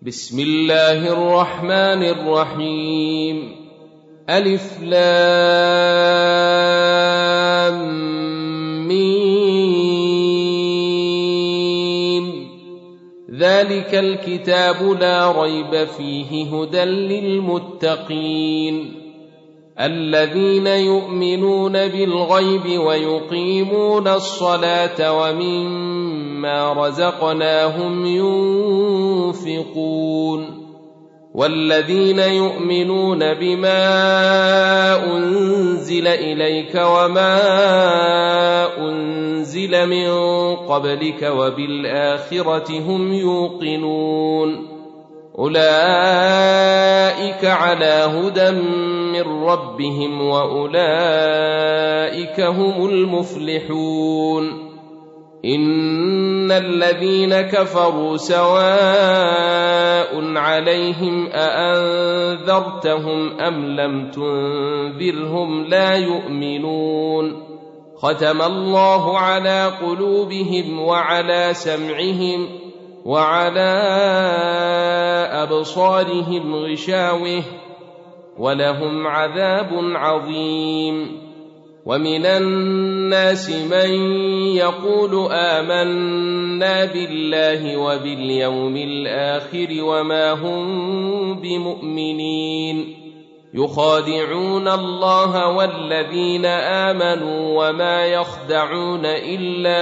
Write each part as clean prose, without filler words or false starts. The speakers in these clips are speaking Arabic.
بسم الله الرحمن الرحيم. ألف لام ميم. ذلك الكتاب لا ريب فيه هدى للمتقين الذين يؤمنون بالغيب ويقيمون الصلاة ومما رزقناهم ينفقون والذين يؤمنون بما أنزل إليك وما أنزل من قبلك وبالآخرة هم يوقنون أولئك على هدى من ربهم وأولئك هم المفلحون. إن الذين كفروا سواء عليهم أأنذرتهم أم لم تنذرهم لا يؤمنون. ختم الله على قلوبهم وعلى سمعهم وعلى أبصارهم غشاوة ولهم عذاب عظيم. ومن الناس من يقول آمنا بالله وباليوم الآخر وما هم بمؤمنين يخادعون الله والذين آمنوا وما يخدعون إلا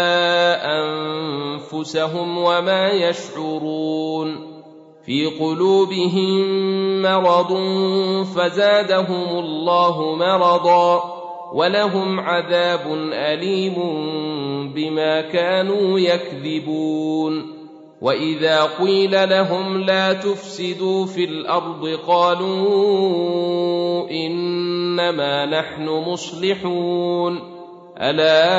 أنفسهم وما يشعرون. في قلوبهم مرض فزادهم الله مرضا ولهم عذاب أليم بما كانوا يكذبون. وإذا قيل لهم لا تفسدوا في الأرض قالوا إنما نحن مصلحون ألا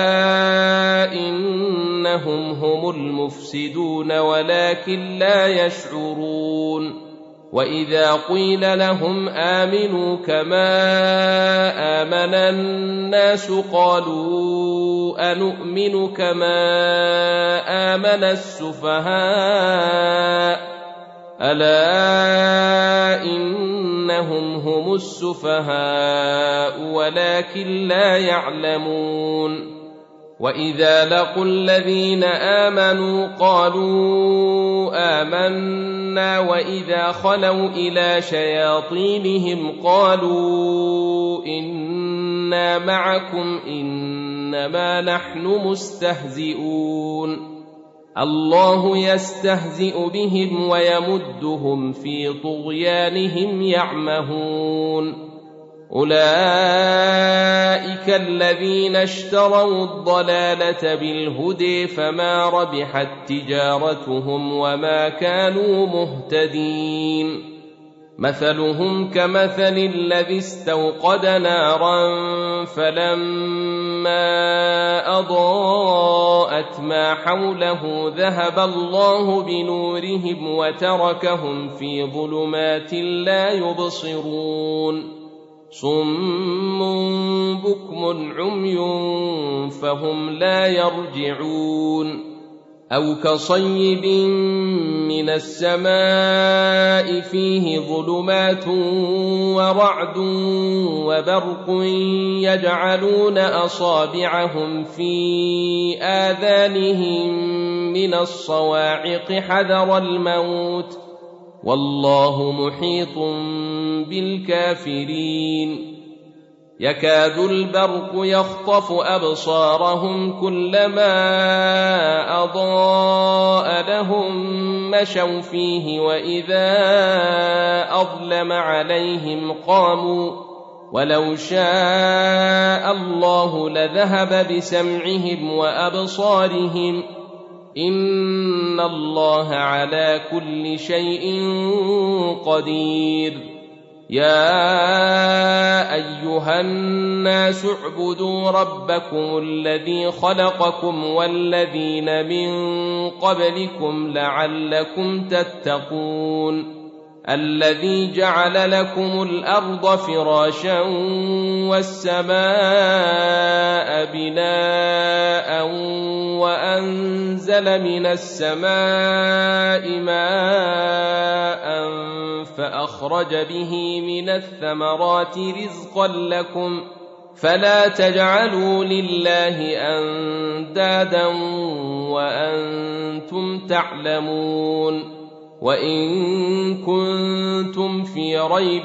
إنهم هم المفسدون ولكن لا يشعرون. وإذا قيل لهم آمنوا كما آمن الناس قالوا أنؤمن كما آمن السفهاء ألا إنهم هم السفهاء ولكن لا يعلمون. وإذا لقوا الذين آمنوا قالوا آمنا وإذا خلوا إلى شياطينهم قالوا إنا معكم إنما نحن مستهزئون. الله يستهزئ بهم ويمدهم في طغيانهم يعمهون. أولئك الذين اشتروا الضلالة بالهدى فما ربحت تجارتهم وما كانوا مهتدين. مثلهم كمثل الذي استوقد نارا فلما أضاءت ما حوله ذهب الله بنورهم وتركهم في ظلمات لا يبصرون. صم بكم عمي فهم لا يرجعون. أو كصيب من السماء فيه ظلمات ورعد وبرق يجعلون أصابعهم في آذانهم من الصواعق حذر الموت والله محيط بالكافرين. يكاد البرق يخطف أبصارهم كلما أضاء لهم مشوا فيه وإذا أظلم عليهم قاموا ولو شاء الله لذهب بسمعهم وأبصارهم إن الله على كل شيء قدير. يا أيها الناس اعبدوا ربكم الذي خلقكم والذين من قبلكم لعلكم تتقون. الذي جعل لكم الأرض فراشا والسماء بناء وأنزل من السماء ماء فأخرج به من الثمرات رزقا لكم فلا تجعلوا لله أندادا وأنتم تعلمون وإن كنتم في ريب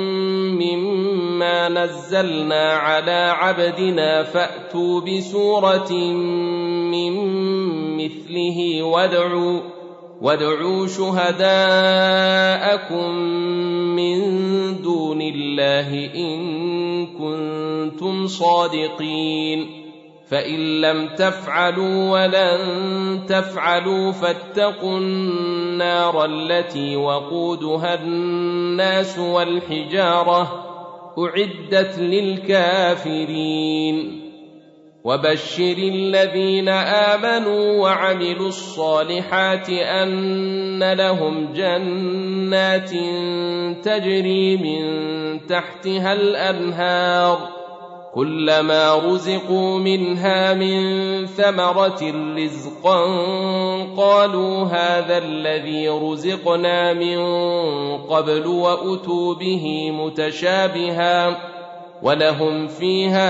مما نزلنا على عبدنا فأتوا بسورة من مثله وادعوا شهداءكم من دون الله إن كنتم صادقين فإن لم تفعلوا ولن تفعلوا فاتقوا النار التي وقودها الناس والحجارة أعدت للكافرين وبشر الذين آمنوا وعملوا الصالحات أن لهم جنات تجري من تحتها الأنهار كلما رزقوا منها من ثمرة رزقا قالوا هذا الذي رزقنا من قبل وأتوا به متشابها ولهم فيها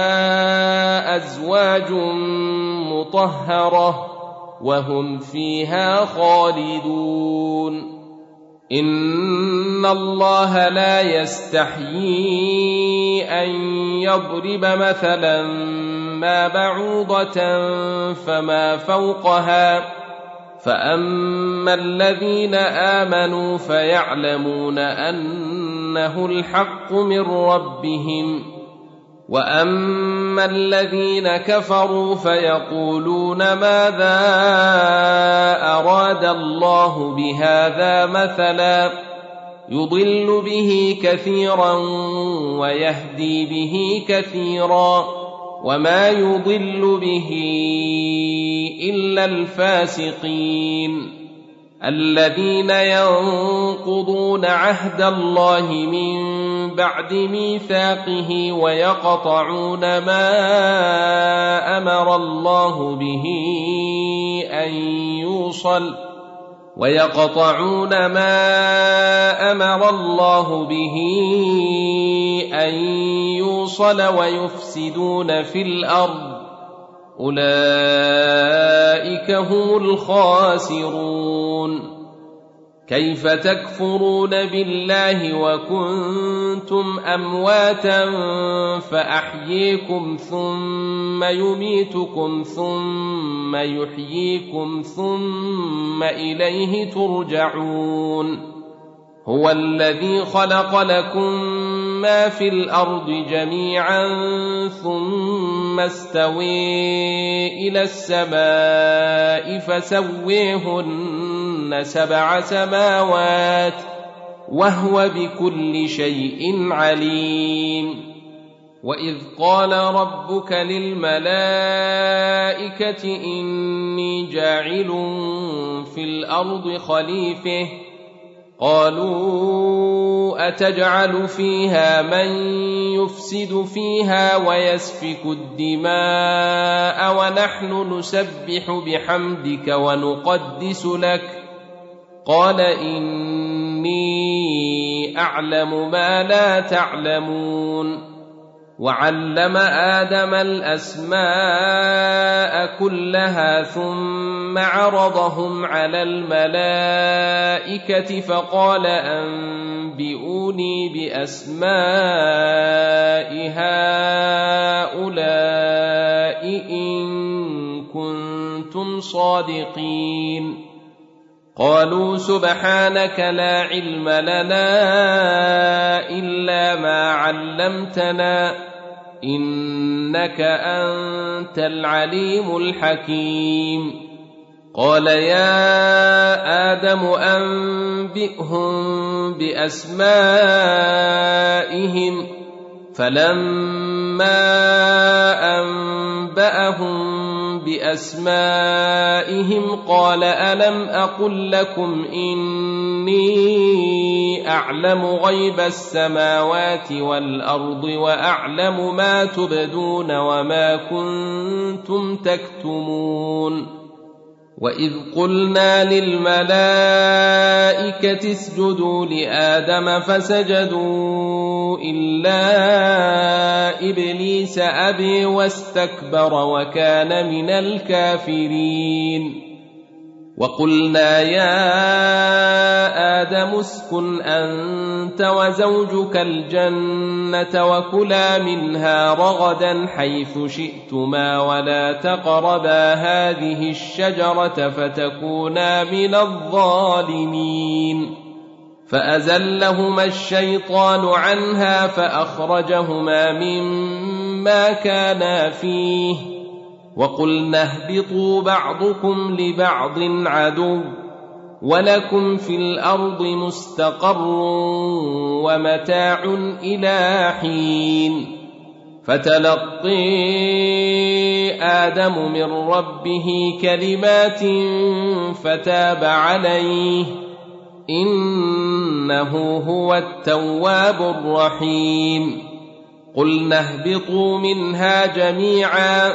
أزواج مطهرة وهم فيها خالدون إن الله لا يستحيي أن يضرب مثلا ما بعوضة فما فوقها فأما الذين آمنوا فيعلمون أنه الحق من ربهم وأما الذين كفروا فيقولون ماذا أراد الله بهذا مثلا يضل به كثيرا ويهدي به كثيرا وما يضل به إلا الفاسقين الذين ينقضون عهد الله من بعد ميثاقه ويقطعون ما أمر الله به أن يوصل ويفسدون في الأرض أولئك هم الخاسرون كيف تكفرون بالله وكنتم أمواتا فأحييكم ثم يميتكم ثم يحييكم ثم إليه ترجعون هو الذي خلق لكم ما في الأرض جميعا ثم استوى إلى السماء فسويهن 7 سماوات وهو بكل شيء عليم وإذ قال ربك للملائكة إني جاعل في الأرض خليفة قالوا أتجعل فيها من يفسد فيها ويسفك الدماء ونحن نسبح بحمدك ونقدس لك قال إني أعلم ما لا تعلمون وعلم آدم الأسماء كلها ثم عرضهم على الملائكة فقال أنبئوني بأسماء هؤلاء إن كنتم صادقين قالوا سبحانك لا علم لنا إلا ما علمتنا إنك أنت العليم الحكيم قال يا آدم أنبئهم بأسمائهم فلما أنبأهم بأسمائهم قال ألم أقل لكم إني أعلم غيب السماوات والأرض وأعلم ما تبدون وما كنتم تكتمون وإذ قلنا للملائكة اسجدوا لآدم فسجدوا إلا إبليس أبى واستكبر وكان من الكافرين وقلنا يا آدم اسكن أنت وزوجك الجنة وكلا منها رغدا حيث شئتما ولا تقربا هذه الشجرة فتكونا من الظالمين فأزلهما الشيطان عنها فأخرجهما مما كانا فيه وقلنا اهبطوا بعضكم لبعض عدو ولكم في الأرض مستقر ومتاع إلى حين فتلقي آدم من ربه كلمات فتاب عليه إنه هو التواب الرحيم قلنا اهبطوا منها جميعا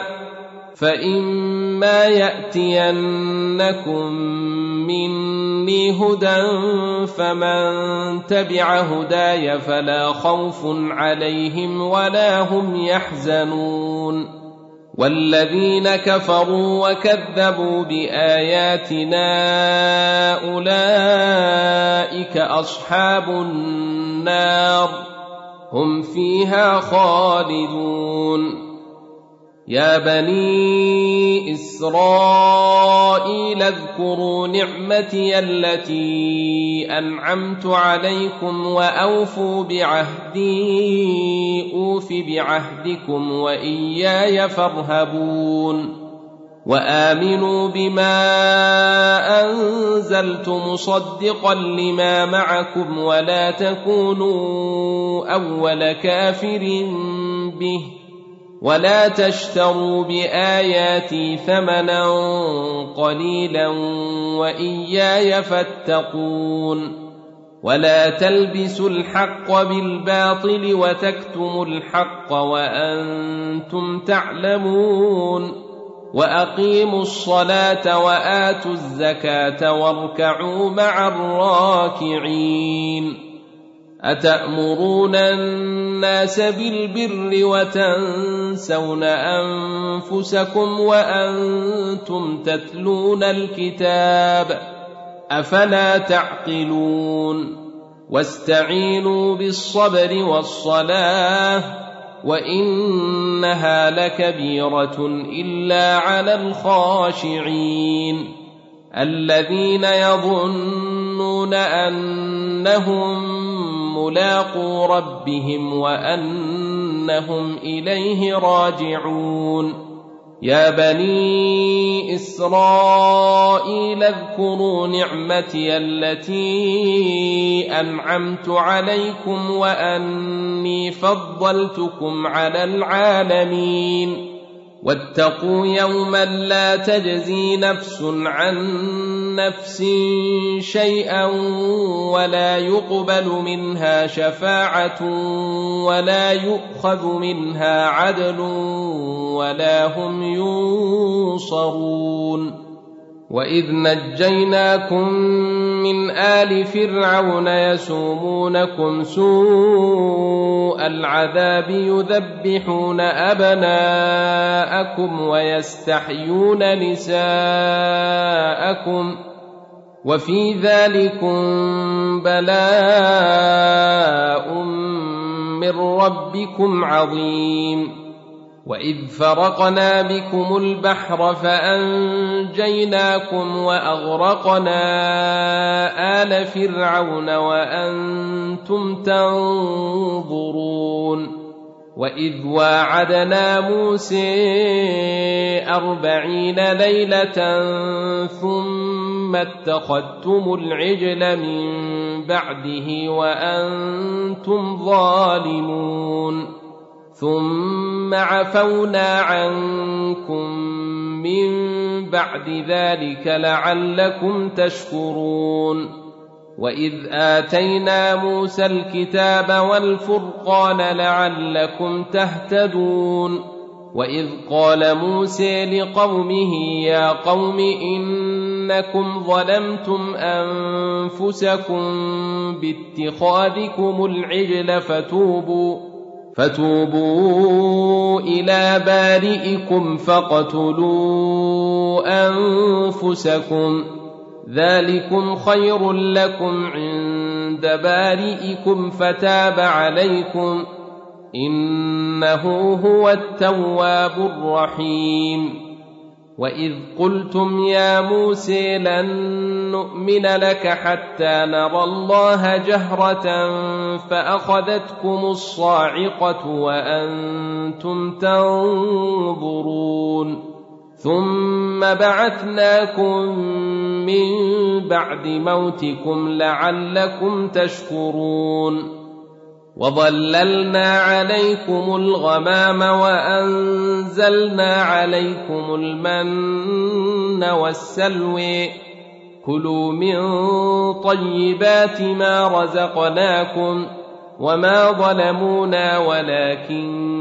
فإما يأتينكم مني هدى فمن تبع هداي فلا خوف عليهم ولا هم يحزنون والذين كفروا وكذبوا بآياتنا أولئك أصحاب النار هم فيها خالدون يا بني إسرائيل اذكروا نعمتي التي أنعمت عليكم وأوفوا بعهدي أوف بعهدكم وإياي فارهبون وآمنوا بما أنزلت مصدقا لما معكم ولا تكونوا أول كافر به ولا تشتروا بآياتي ثمنا قليلا وإياي فاتقون ولا تلبسوا الحق بالباطل وتكتموا الحق وأنتم تعلمون وأقيموا الصلاة وآتوا الزكاة واركعوا مع الراكعين أتأمرون الناس بالبر وتنسون أنفسكم وأنتم تتلون الكتاب أفلا تعقلون واستعينوا بالصبر والصلاة وإنها لكبيرة إلا على الخاشعين الذين يظنون أنهم ملاقو ربهم وأنهم إليه راجعون يا بني إسرائيل اذكروا نعمتي التي أنعمت عليكم وأني فضلتكم على العالمين واتقوا يوما لا تجزي نفس عن نفس شيئا ولا يقبل منها شفاعة ولا يؤخذ منها عدل ولا هم ينصرون وإذ نجيناكم من آل فرعون يسومونكم سوء العذاب يذبحون أبناءكم ويستحيون نساءكم وفي ذلكم بلاء من ربكم عظيم وإذ فرقنا بكم البحر فأنجيناكم وأغرقنا آل فرعون وأنتم تنظرون وإذ واعدنا موسى 40 ليلة ثم اتخذتم العجل من بعده وأنتم ظالمون ثم عفونا عنكم من بعد ذلك لعلكم تشكرون وإذ آتينا موسى الكتاب والفرقان لعلكم تهتدون وإذ قال موسى لقومه يا قوم إنكم ظلمتم أنفسكم باتخاذكم العجل فتوبوا إلى بارئكم فاقتلوا أنفسكم ذلكم خير لكم عند بارئكم فتاب عليكم إنه هو التواب الرحيم وإذ قلتم يا موسى لن نؤمن لك حتى نرى الله جهرة فأخذتكم الصاعقة وأنتم تنظرون ثم بعثناكم من بعد موتكم لعلكم تشكرون وظللنا عليكم الغمام وأنزلنا عليكم المن والسلوى كلوا من طيبات ما رزقناكم وما ظلمونا ولكن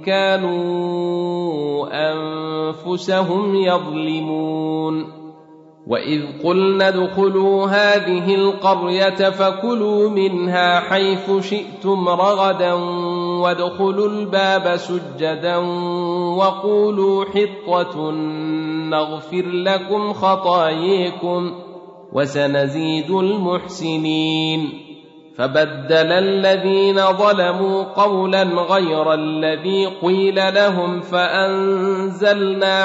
كانوا أنفسهم يظلمون وإذ قلنا ادخلوا هذه القرية فكلوا منها حيث شئتم رغدا وادخلوا الباب سجدا وقولوا حطة نغفر لكم خطاياكم وسنزيد المحسنين فبدل الذين ظلموا قولا غير الذي قيل لهم فأنزلنا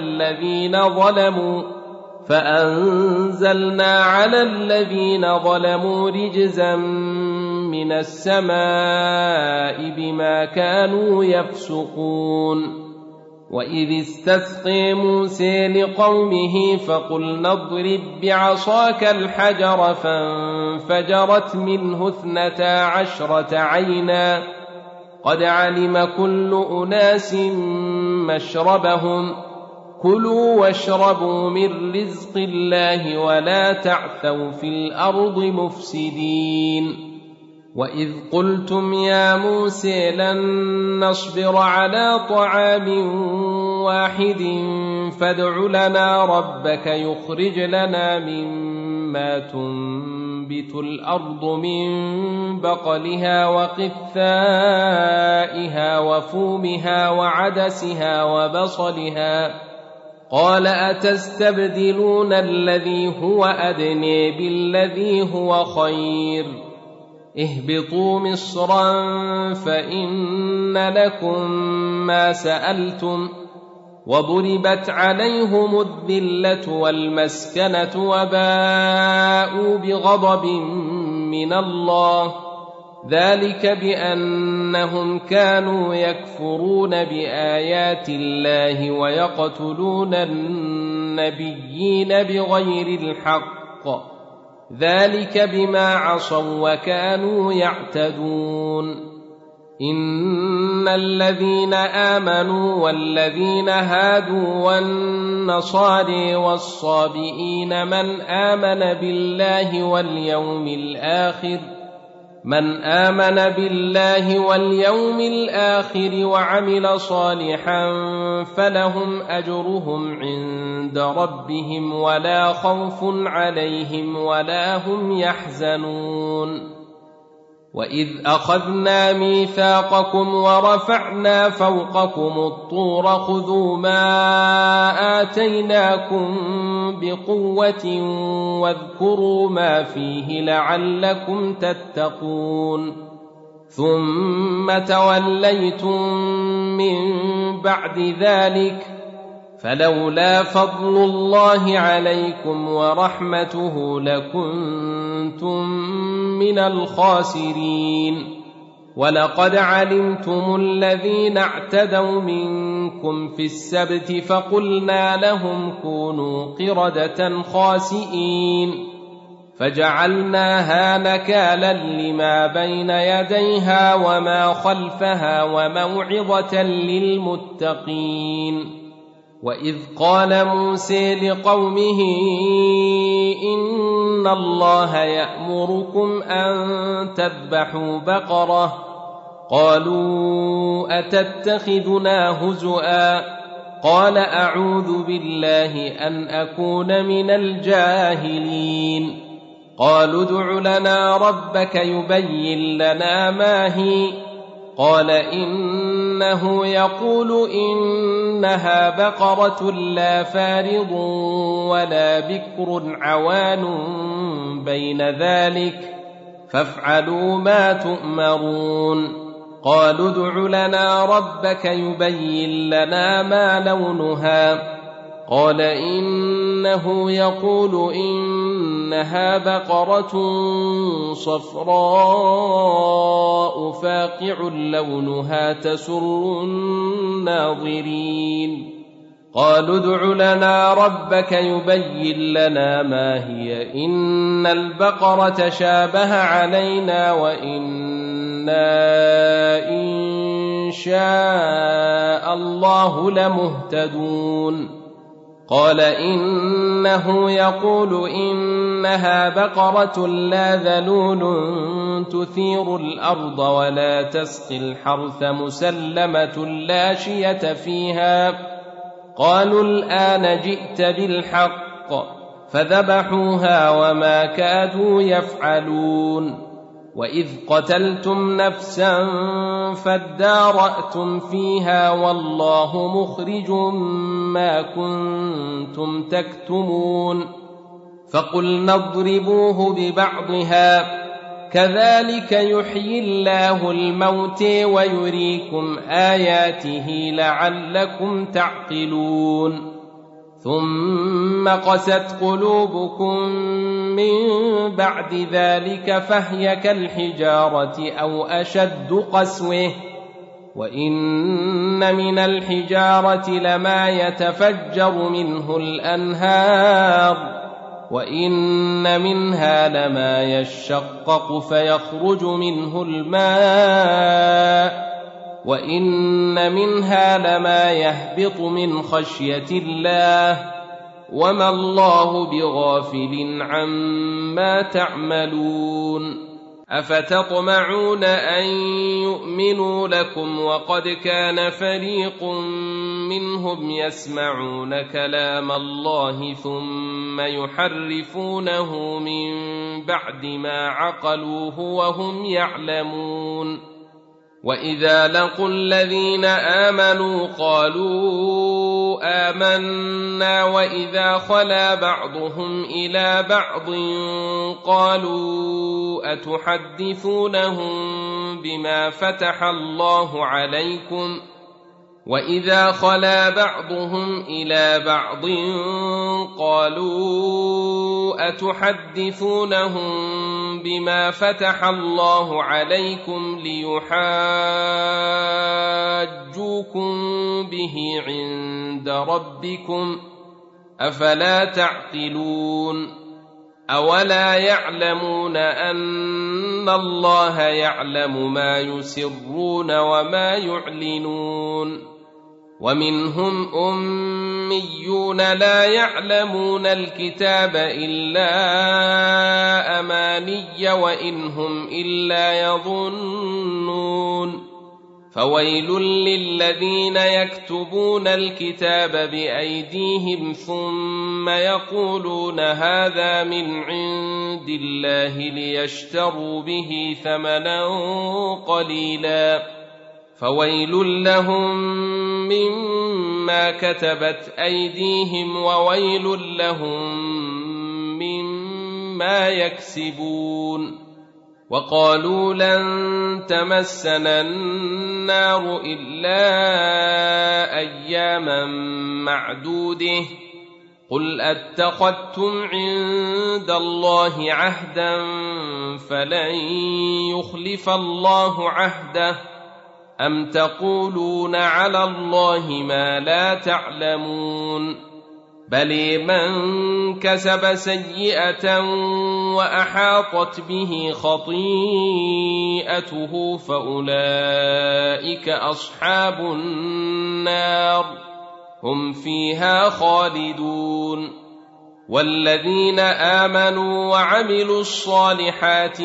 على الذين ظلموا رجزا من السماء بما كانوا يفسقون وإذ استسقى موسى لقومه فقلنا اضرب بعصاك الحجر فانفجرت منه 12 عينا قد علم كل أناس مشربهم كلوا واشربوا من رزق الله ولا تعثوا في الأرض مفسدين وإذ قلتم يا موسى لن نصبر على طعام واحد فادع لنا ربك يخرج لنا مما تنبت الأرض من بقلها وقثائها وفومها وعدسها وبصلها قال أتستبدلون الذي هو أدنى بالذي هو خير اهبطوا مصرا فإن لكم ما سألتم وضربت عليهم الذلة والمسكنة وباءوا بغضب من الله ذلك بأنهم كانوا يكفرون بآيات الله ويقتلون النبيين بغير الحق ذلك بما عصوا وكانوا يعتدون إن الذين آمنوا والذين هادوا والنصارى والصابئين من آمن بالله واليوم الآخر وعمل صالحا فلهم أجرهم عند ربهم ولا خوف عليهم ولا هم يحزنون وإذ أخذنا ميثاقكم ورفعنا فوقكم الطور خذوا ما آتيناكم بقوة واذكروا ما فيه لعلكم تتقون ثم توليتم من بعد ذلك فلولا فضل الله عليكم ورحمته لكنتم من الخاسرين ولقد علمتم الذين اعتدوا منكم في السبت فقلنا لهم كونوا قردة خاسئين فجعلناها نكالا لما بين يديها وما خلفها وموعظة للمتقين وإذ قال موسى لقومه إن الله يأمركم أن تذبحوا بقرة قالوا أتتخذنا هزؤا قال أعوذ بالله أن أكون من الجاهلين قالوا ادع لنا ربك يبين لنا ما هي قال إنه يقول إنها بقرة لا فارض ولا بكر عوان بين ذلك فافعلوا ما تؤمرون قالوا ادع لنا ربك يبين لنا ما لونها قال إنه يقول إنها بقرة صفراء فاقع لونها تسر الناظرين قالوا ادع لنا ربك يبين لنا ما هي إن البقرة شابه علينا وإنا إن شاء الله لمهتدون قال إنه يقول إنها بقرة لا ذلول تثير الأرض ولا تسقي الحرث مسلمة لا شية فيها قالوا الآن جئت بالحق فذبحوها وما كادوا يفعلون وإذ قتلتم نفسا فادارأتم فيها والله مخرج ما كنتم تكتمون فقلنا اضربوه ببعضها كذلك يحيي الله الموت ويريكم آياته لعلكم تعقلون ثم قست قلوبكم من بعد ذلك فهي كالحجارة أو أشد قسوة وإن من الحجارة لما يتفجر منه الأنهار وإن منها لما يشقق فيخرج منه الماء وإن منها لما يهبط من خشية الله وما الله بغافل عما تعملون أفتطمعون أن يؤمنوا لكم وقد كان فريق منهم يسمعون كلام الله ثم يحرفونه من بعد ما عقلوه وهم يعلمون وإذا لقوا الذين آمنوا قالوا آمنا وإذا خلا بعضهم إلى بعض قالوا أتحدثونهم بما فتح الله عليكم وإذا خلا بعضهم إلى بعض قالوا أتحدثونهم بما فتح الله عليكم ليحاجوكم به عند ربكم أفلا تعقلون أولا يعلمون أن الله يعلم ما يسرون وما يعلنون ومنهم أميون لا يعلمون الكتاب إلا أماني وإن هم إلا يظنون فويل للذين يكتبون الكتاب بأيديهم ثم يقولون هذا من عند الله ليشتروا به ثمنا قليلا فويل لهم مما كتبت أيديهم وويل لهم مما يكسبون وقالوا لن تمسنا النار إلا أياما معدوده قل أتخذتم عند الله عهدا فلن يخلف الله عهده أم تقولون على الله ما لا تعلمون بل من كسب سيئة وأحاطت به خطيئته فأولئك أصحاب النار هم فيها خالدون والذين آمنوا وعملوا الصالحات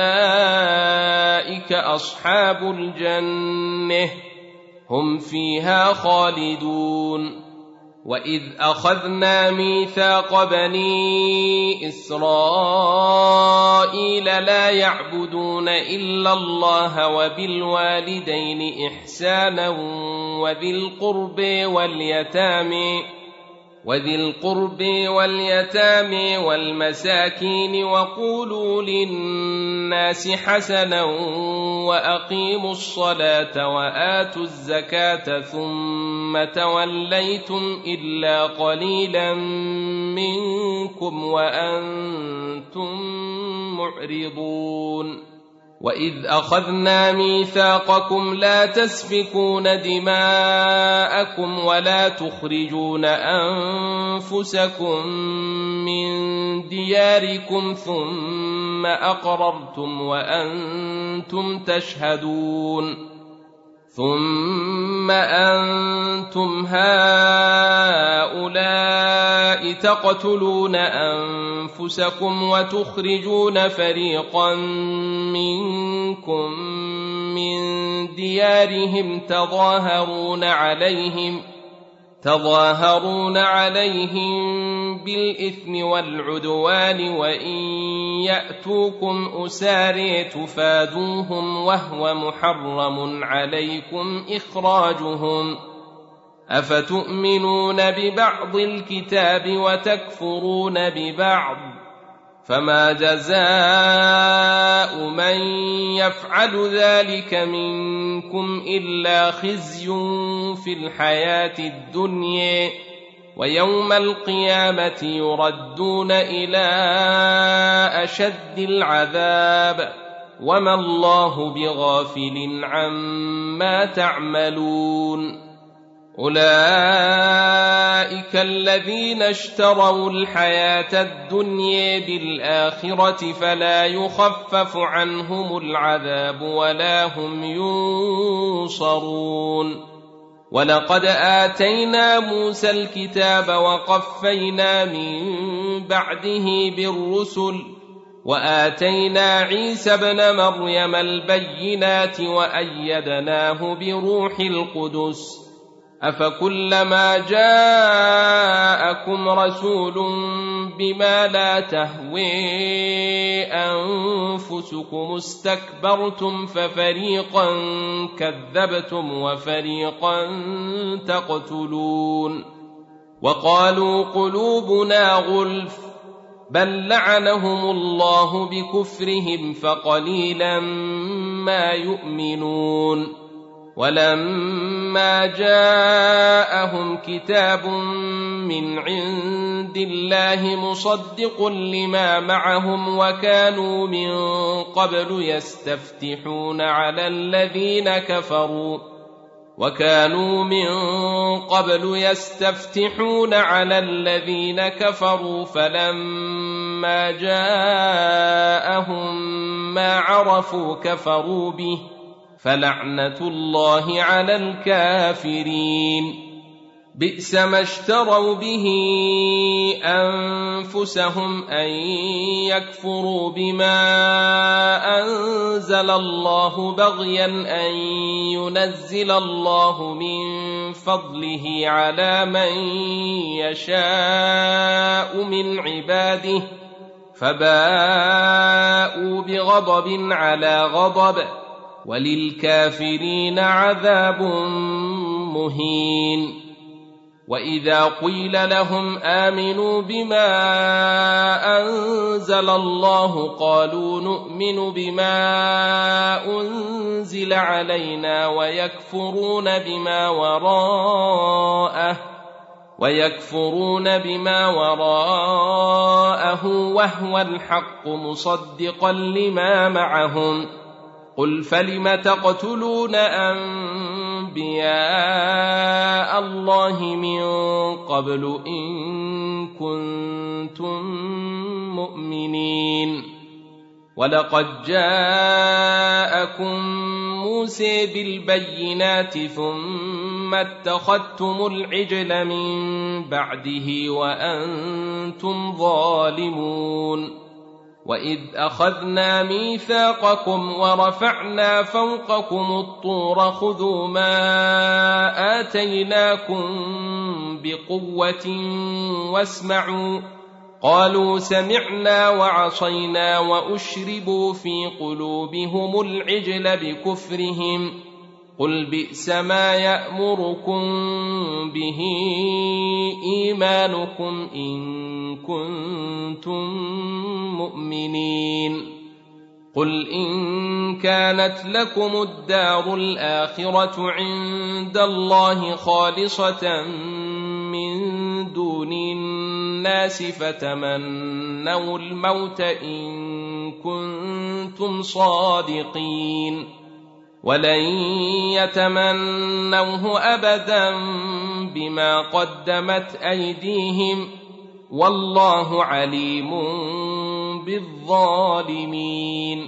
أولئك أصحاب الجنة هم فيها خالدون وإذ أخذنا ميثاق بني إسرائيل لا يعبدون إلا الله وبالوالدين إحسانا وذي القرب واليتامى والمساكين وقولوا للناس حسنا وأقيموا الصلاة وآتوا الزكاة ثم توليتم إلا قليلا منكم وأنتم معرضون وإذ أخذنا ميثاقكم لا تسفكون دماءكم ولا تخرجون أنفسكم من دياركم ثم أقررتم وأنتم تشهدون ثم أنتم هؤلاء تقتلون أنفسكم وتخرجون فريقا منكم من ديارهم تظاهرون عليهم بالإثم والعدوان وإن يأتوكم أسارى تفادوهم وهو محرم عليكم إخراجهم أفتؤمنون ببعض الكتاب وتكفرون ببعض فما جزاء من يفعل ذلك منكم إلا خزي في الحياة الدنيا ويوم القيامة يردون إلى أشد العذاب وما الله بغافل عما تعملون أولئك الذين اشتروا الحياة الدنيا بالآخرة فلا يخفف عنهم العذاب ولا هم ينصرون ولقد آتينا موسى الكتاب وقفينا من بعده بالرسل وآتينا عيسى ابن مريم البينات وأيدناه بروح القدس أفكلما جاءكم رسول بما لا تهوي أنفسكم استكبرتم ففريقا كذبتم وفريقا تقتلون وقالوا قلوبنا غلف بل لعنهم الله بكفرهم فقليلا ما يؤمنون ولما جاءهم كتاب من عند الله مصدق لما معهم وكانوا من قبل يستفتحون على الذين كفروا فلما جاءهم ما عرفوا كفروا به فلعنة الله على الكافرين بئس ما اشتروا به أنفسهم أن يكفروا بما أنزل الله بغيا أن ينزل الله من فضله على من يشاء من عباده فباءوا بغضب على غضب وللكافرين عذاب مهين وإذا قيل لهم آمنوا بما أنزل الله قالوا نؤمن بما أنزل علينا ويكفرون بما وراءه وهو الحق مصدقا لما معهم قل فلم تقتلون أنبياء الله من قبل إن كنتم مؤمنين ولقد جاءكم موسى بالبينات ثم ثم اتخذتم العجل من بعده وأنتم ظالمون وإذ أخذنا ميثاقكم ورفعنا فوقكم الطور خذوا ما آتيناكم بقوة واسمعوا قالوا سمعنا وعصينا وأشربوا في قلوبهم العجل بكفرهم قل بئس ما يأمركم به إيمانكم إن كنتم مؤمنين قل إن كانت لكم الدار الآخرة عند الله خالصة من دون الناس فتمنوا الموت إن كنتم صادقين ولن يتمنوه أبدا بما قدمت أيديهم والله عليم بالظالمين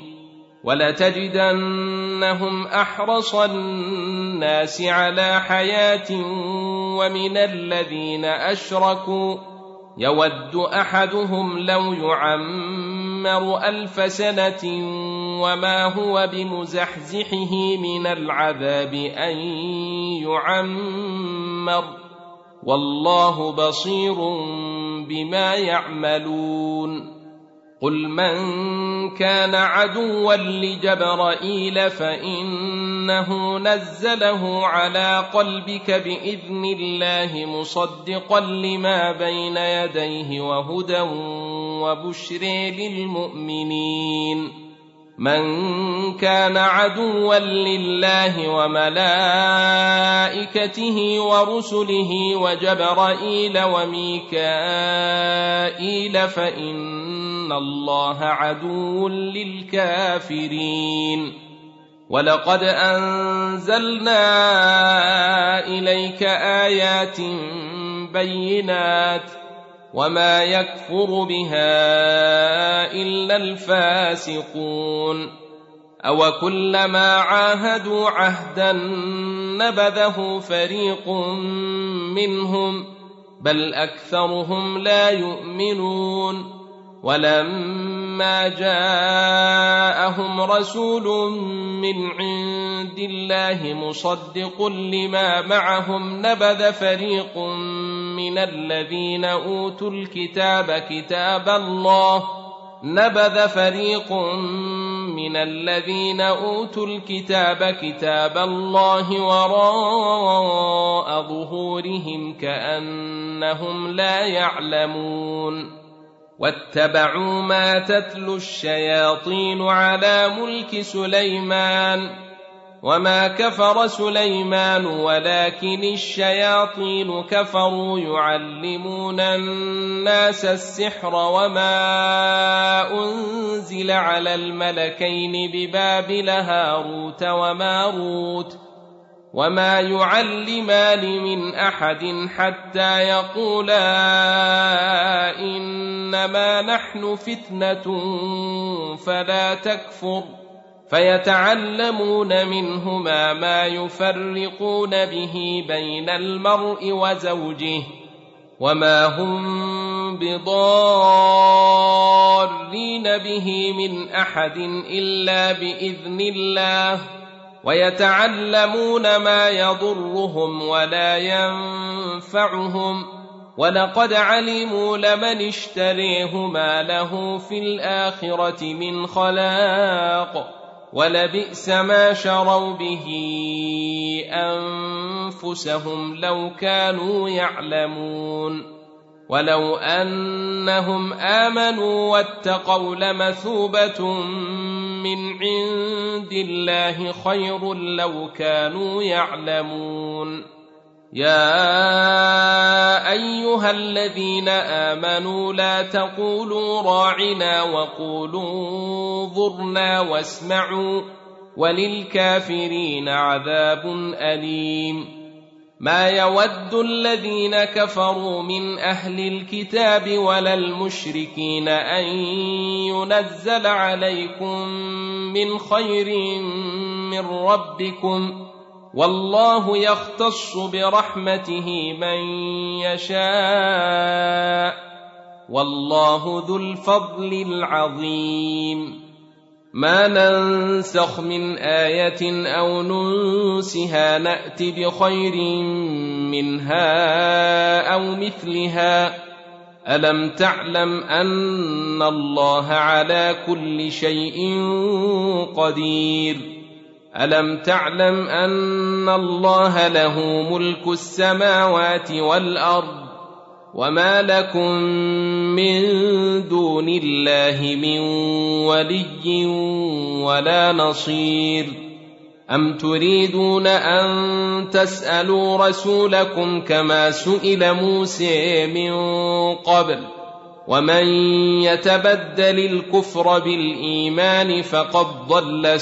ولتجدنهم أحرص الناس على حياة ومن الذين أشركوا يود أحدهم لو يعمر 1000 سنة وما هو بمزحزحه من العذاب أن يعمر والله بصير بما يعملون قل من كان عدوا لجبرائيل فإنه نزله على قلبك بإذن الله مصدقا لما بين يديه وهدى وبشر للمؤمنين من كان عدوا لله وملائكته ورسله وجبرائيل وميكائيل فإن الله عدو للكافرين ولقد أنزلنا إليك آيات بينات وما يكفر بها إلا الفاسقون أو كلما عاهدوا عهدا نبذه فريق منهم بل أكثرهم لا يؤمنون ولما جاءهم رسول من عند الله مصدق لما معهم نبذ فريق من الذين أوتوا الكتاب كتاب الله وراء ظهورهم كأنهم لا يعلمون واتبعوا ما تتلو الشياطين على ملك سليمان وما كفر سليمان ولكن الشياطين كفروا يعلمون الناس السحر وما أنزل على الملكين ببابل هاروت وماروت وما يعلمان من أحد حتى يقولا إنما نحن فتنة فلا تكفر فيتعلمون منهما ما يفرقون به بين المرء وزوجه وما هم بضارين به من أحد إلا بإذن الله ويتعلمون ما يضرهم ولا ينفعهم ولقد علموا لمن اشتريه ما له في الآخرة من خلاق ولبئس ما شروا به أنفسهم لو كانوا يعلمون ولو أنهم آمنوا واتقوا لمثوبة من عند الله خير لو كانوا يعلمون يا أيها الذين آمنوا لا تقولوا راعنا وقولوا انظرنا واسمعوا وللكافرين عذاب أليم ما يود الذين كفروا من أهل الكتاب ولا المشركين أن ينزل عليكم من خير من ربكم والله يختص برحمته من يشاء والله ذو الفضل العظيم ما ننسخ من آية أو ننسها نأت بخير منها أو مثلها ألم تعلم أن الله على كل شيء قدير ألم تعلم أن الله له ملك السماوات والأرض وما لكم من دون الله من ولي ولا نصير أم تريدون أن تسألوا رسولكم كما سئل موسى من قبل ومن يتبدل الكفر بالإيمان فقد ضل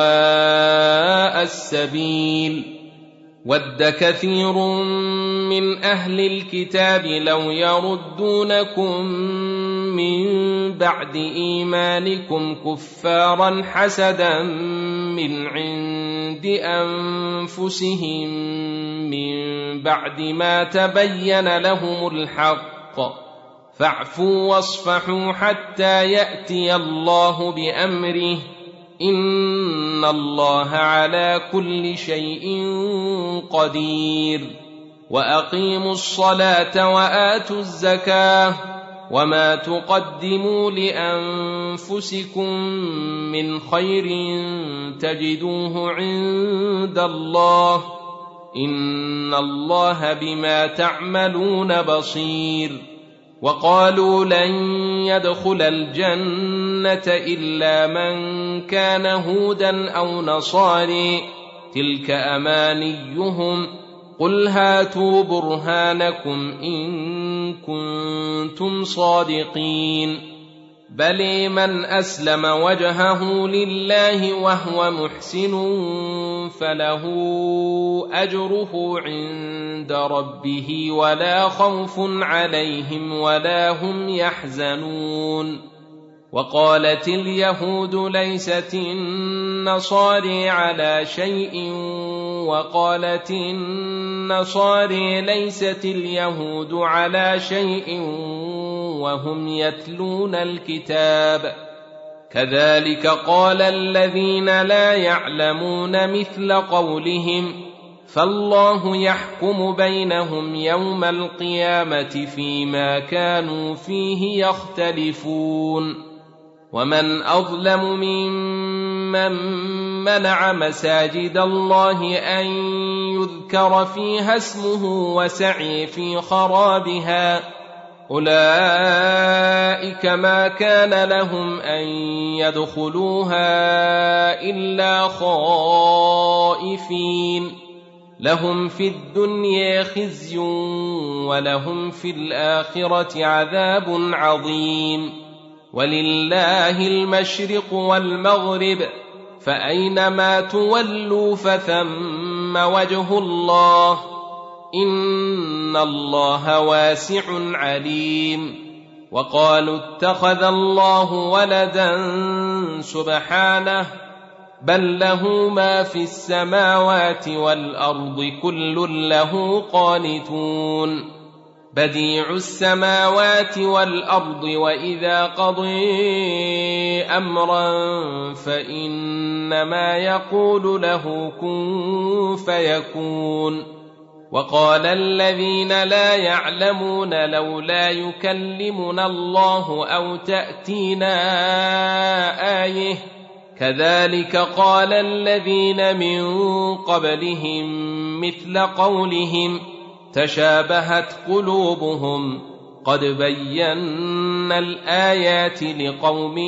سواء السبيل ود كثير من أهل الكتاب لو يردونكم من بعد إيمانكم كفارا حسدا من عند أنفسهم من بعد ما تبين لهم الحق فاعفوا واصفحوا حتى يأتي الله بأمره إن الله على كل شيء قدير وأقيموا الصلاة وآتوا الزكاة وما تقدموا لأنفسكم من خير تجدوه عند الله إن الله بما تعملون بصير وقالوا لن يدخل الجنة إلا من كان هودا أو نصاري تلك أمانيهم قل هاتوا برهانكم إن كنتم صادقين بل من أسلم وجهه لله وهو محسن فله أجره عند ربه ولا خوف عليهم ولا هم يحزنون وقالت اليهود ليست النصارى على شيء وقالت النصارى ليست اليهود على شيء وهم يتلون الكتاب كذلك قال الذين لا يعلمون مثل قولهم فالله يحكم بينهم يوم القيامة فيما كانوا فيه يختلفون ومن أظلم ممن منع مساجد الله أن يذكر فيها اسمه وسعي في خرابها أولئك ما كان لهم أن يدخلوها إلا خائفين لهم في الدنيا خزي ولهم في الآخرة عذاب عظيم ولله المشرق والمغرب فأينما تولوا فثم وجه الله إن الله واسع عليم وقالوا اتخذ الله ولدا سبحانه بل له ما في السماوات والأرض كل له قانتون بديع السماوات والأرض وإذا قضي أمرا فإنما يقول له كن فيكون وقال الذين لا يعلمون لولا يكلمنا الله أو تأتينا آية كذلك قال الذين من قبلهم مثل قولهم تشابهت قلوبهم قد بينا الآيات لقوم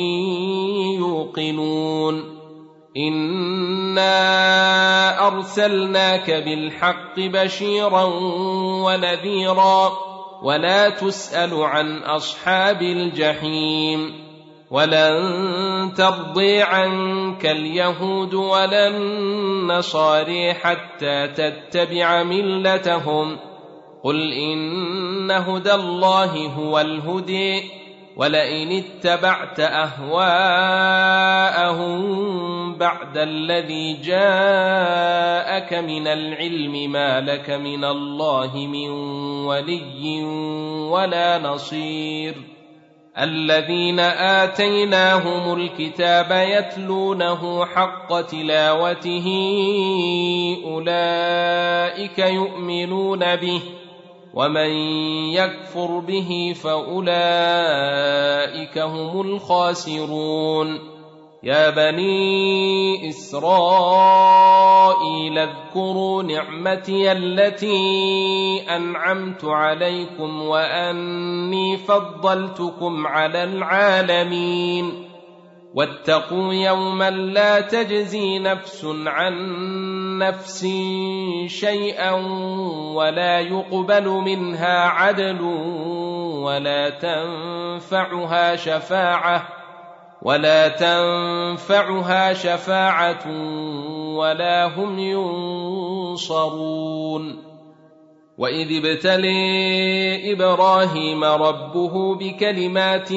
يوقنون إنا أرسلناك بالحق بشيرا ونذيرا ولا تسأل عن أصحاب الجحيم ولن ترضي عنك اليهود ولا النصارى حتى تتبع ملتهم قل إن هدى الله هو الهدي ولئن اتبعت أهواءهم بعد الذي جاءك من العلم ما لك من الله من ولي ولا نصير الذين آتيناهم الكتاب يتلونه حق تلاوته أولئك يؤمنون به ومن يكفر به فأولئك هم الخاسرون يا بني إسرائيل اذكروا نعمتي التي أنعمت عليكم وأني فضلتكم على العالمين واتقوا يوما لا تجزي نفس عن نفس شيئا ولا يقبل منها عدل ولا تنفعها شفاعة ولا هم ينصرون وإذ ابتلي إبراهيم ربه بكلمات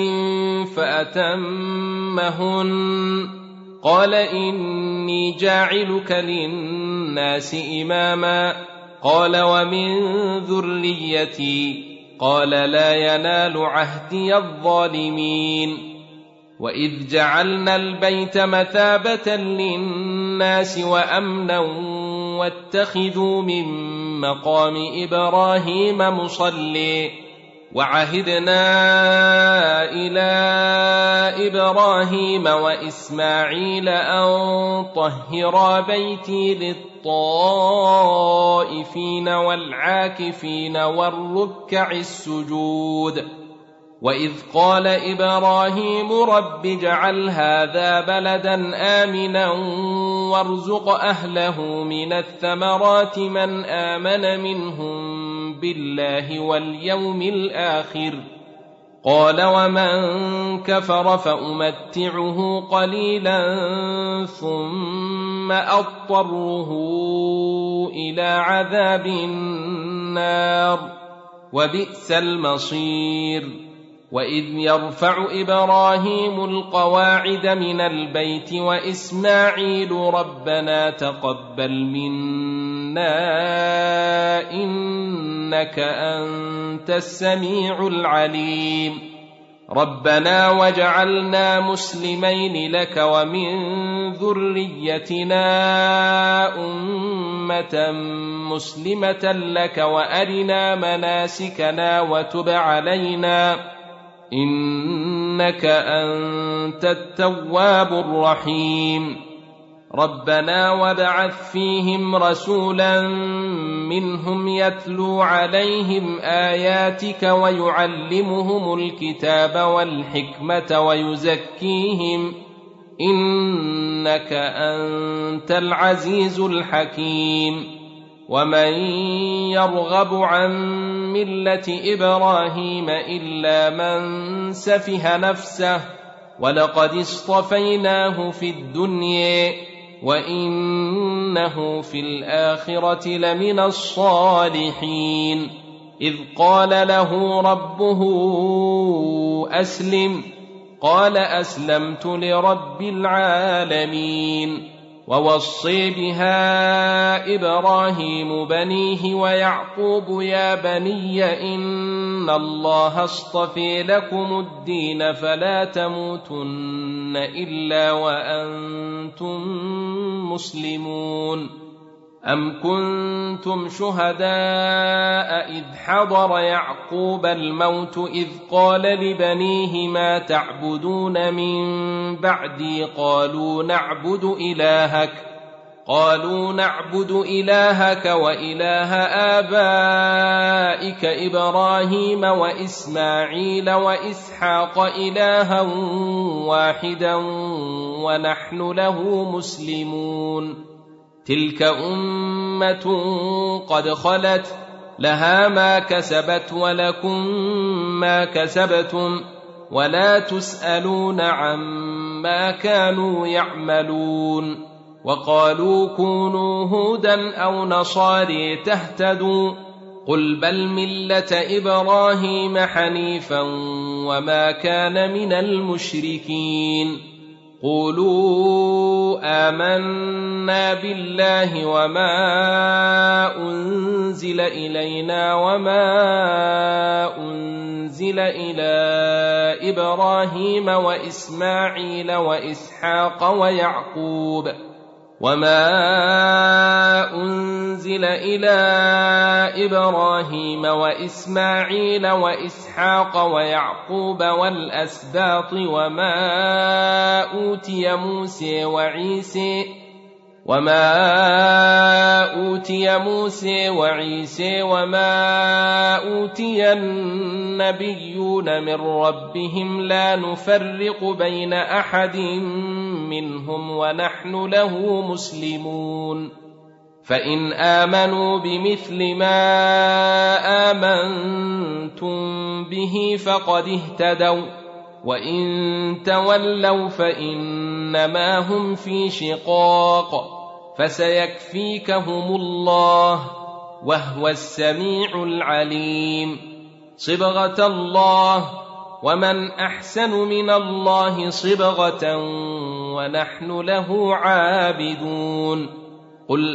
فأتمهن قال إني جاعلك للناس إماما قال ومن ذريتي قال لا ينال عهدي الظالمين وإذ جعلنا البيت مثابة للناس وأمنا واتخذوا من مقام إبراهيم مصلي وعهدنا إلى إبراهيم وإسماعيل أن طهرا بيتي للطائفين والعاكفين والركع السجود وإذ قال إبراهيم رب اجعل هذا بلدا آمنا وارزق أهله من الثمرات من آمن منهم بالله واليوم الآخر قال ومن كفر فأمتعه قليلا ثم أضطره إلى عذاب النار وبئس المصير وإذ يرفع إبراهيم القواعد من البيت وإسماعيل ربنا تقبل منا إنك أنت السميع العليم ربنا واجعلنا مسلمين لك ومن ذريتنا أمة مسلمة لك وأرنا مناسكنا وتب علينا إنك أنت التواب الرحيم ربنا وابعث فيهم رسولا منهم يتلو عليهم آياتك ويعلمهم الكتاب والحكمة ويزكيهم إنك أنت العزيز الحكيم ومن يرغب عن ملة إبراهيم إلا من سفه نفسه ولقد اصطفيناه في الدنيا وإنه في الآخرة لمن الصالحين إذ قال له ربه أسلم قال أسلمت لرب العالمين ووصي بها إبراهيم بنيه ويعقوب يا بني إن الله اصطفى لكم الدين فلا تموتن إلا وأنتم مسلمون أم كنتم شهداء إذ حضر يعقوب الموت إذ قال لبنيه ما تعبدون من بعدي قالوا نعبد إلهك وإله آبائك إبراهيم وإسماعيل وإسحاق إلها واحدا ونحن له مسلمون تلك أمة قد خلت لها ما كسبت ولكم ما كسبتم ولا تسألون عما كانوا يعملون وقالوا كونوا هودا أو نصارى تهتدوا قل بل ملة إبراهيم حنيفا وما كان من المشركين قولوا آمنا بالله وما أنزل إلينا وما أنزل إلى إبراهيم وإسماعيل وإسحاق ويعقوب وما أنزل إلى إبراهيم وإسماعيل وإسحاق ويعقوب والأسباط وما أوتي موسى وعيسى وما أوتي النبيون من ربهم لا نفرق بين أحد منهم ونحن له مسلمون فإن آمنوا بمثل ما آمنتم به فقد اهتدوا وإن تولوا فإنما هم في شقاق فسيكفيكهم الله وهو السميع العليم صبغة الله ومن أحسن من الله صبغة ونحن له عابدون قل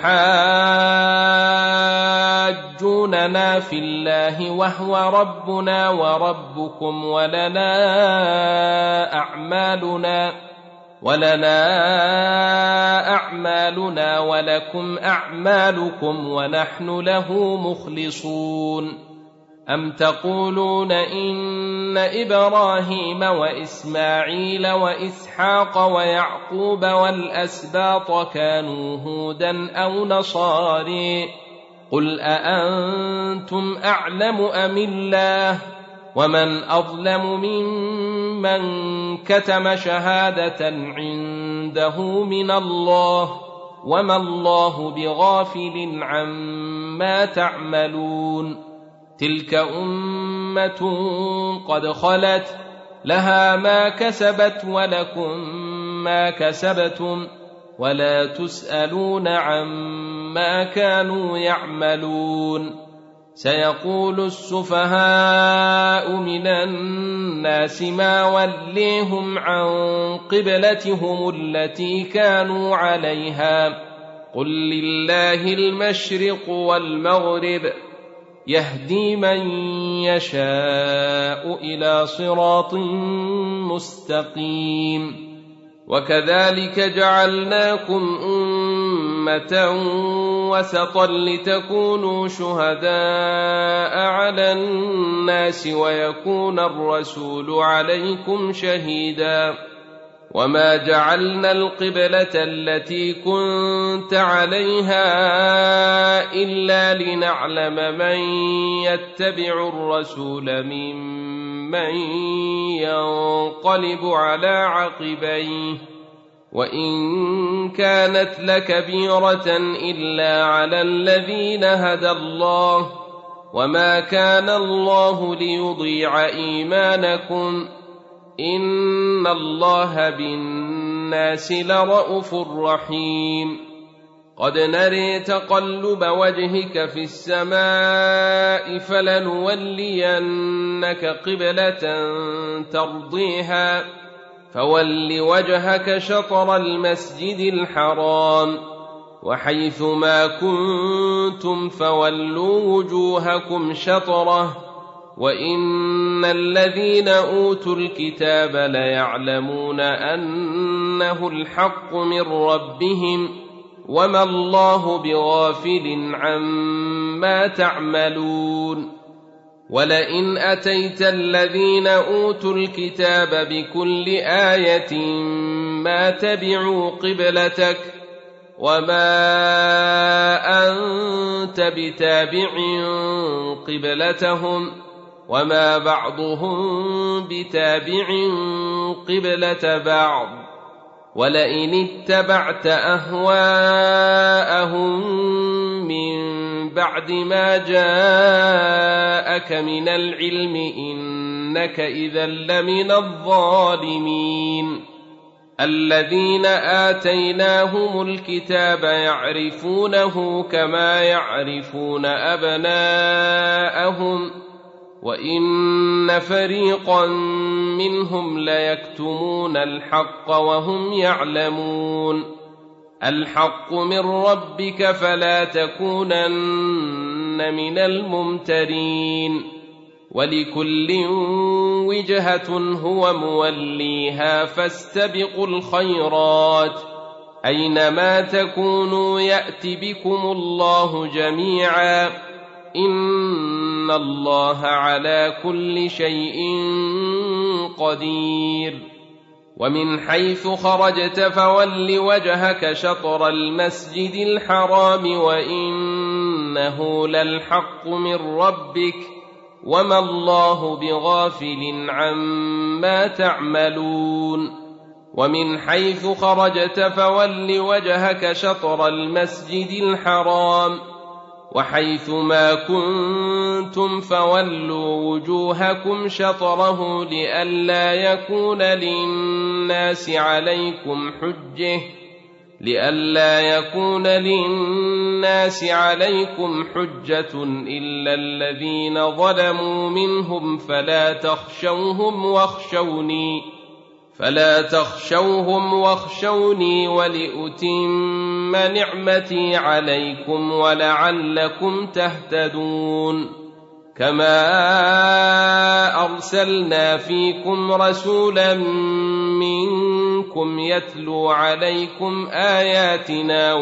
أتحاجوننا في الله وهو ربنا وربكم ولنا أعمالنا ولكم أعمالكم ونحن له مخلصون أم تقولون إن إبراهيم وإسماعيل وإسحاق ويعقوب والأسباط كانوا هودا أو نصاري قل أأنتم أعلم أم الله ومن أظلم ممن كتم شهادة عنده من الله وما الله بغافل عما تعملون تلك أمة قد خلت لها ما كسبت ولكم ما كسبتم ولا تسألون عما كانوا يعملون سيقول السفهاء من الناس ما وليهم عن قبلتهم التي كانوا عليها قل لله المشرق والمغرب يهدي من يشاء إلى صراط مستقيم وكذلك جعلناكم أمة وسطا لتكونوا شهداء على الناس ويكون الرسول عليكم شهيدا وما جعلنا القبلة التي كنت عليها إلا لنعلم من يتبع الرسول ممن ينقلب على عقبيه وإن كانت لكبيرة إلا على الذين هدى الله وما كان الله ليضيع إيمانكم إن الله بالناس لرءوف رحيم قد نري تقلب وجهك في السماء فلنولينك قبلة ترضيها فول وجهك شطر المسجد الحرام وحيث ما كنتم فولوا وجوهكم شطره وإن الذين أوتوا الكتاب ليعلمون أنه الحق من ربهم وما الله بغافل عما تعملون ولئن أتيت الذين أوتوا الكتاب بكل آية ما تبعوا قبلتك وما أنت بتابع قبلتهم وما بعضهم بتابع قبلة بعض ولئن اتبعت أهواءهم من بعد ما جاءك من العلم إنك إذا لمن الظالمين الذين آتيناهم الكتاب يعرفونه كما يعرفون أبناءهم وإن فريقا منهم ليكتمون الحق وهم يعلمون. الحق من ربك فلا تكونن من الممترين. ولكل وجهة هو موليها فاستبقوا الخيرات أينما تكونوا يأت بكم الله جميعا إن الله على كل شيء قدير. ومن حيث خرجت فول وجهك شطر المسجد الحرام وإنه للحق من ربك وما الله بغافل عما تعملون. ومن حيث خرجت فول وجهك شطر المسجد الحرام وحيث ما كنتم فولوا وجوهكم شطره لئلا يكون للناس عليكم حجة إلا الذين ظلموا منهم فلا تخشوهم واخشوني ولأتم نعمتي عليكم ولعلكم تهتدون. كما أرسلنا فيكم رسولا منكم يتلو عليكم آياتنا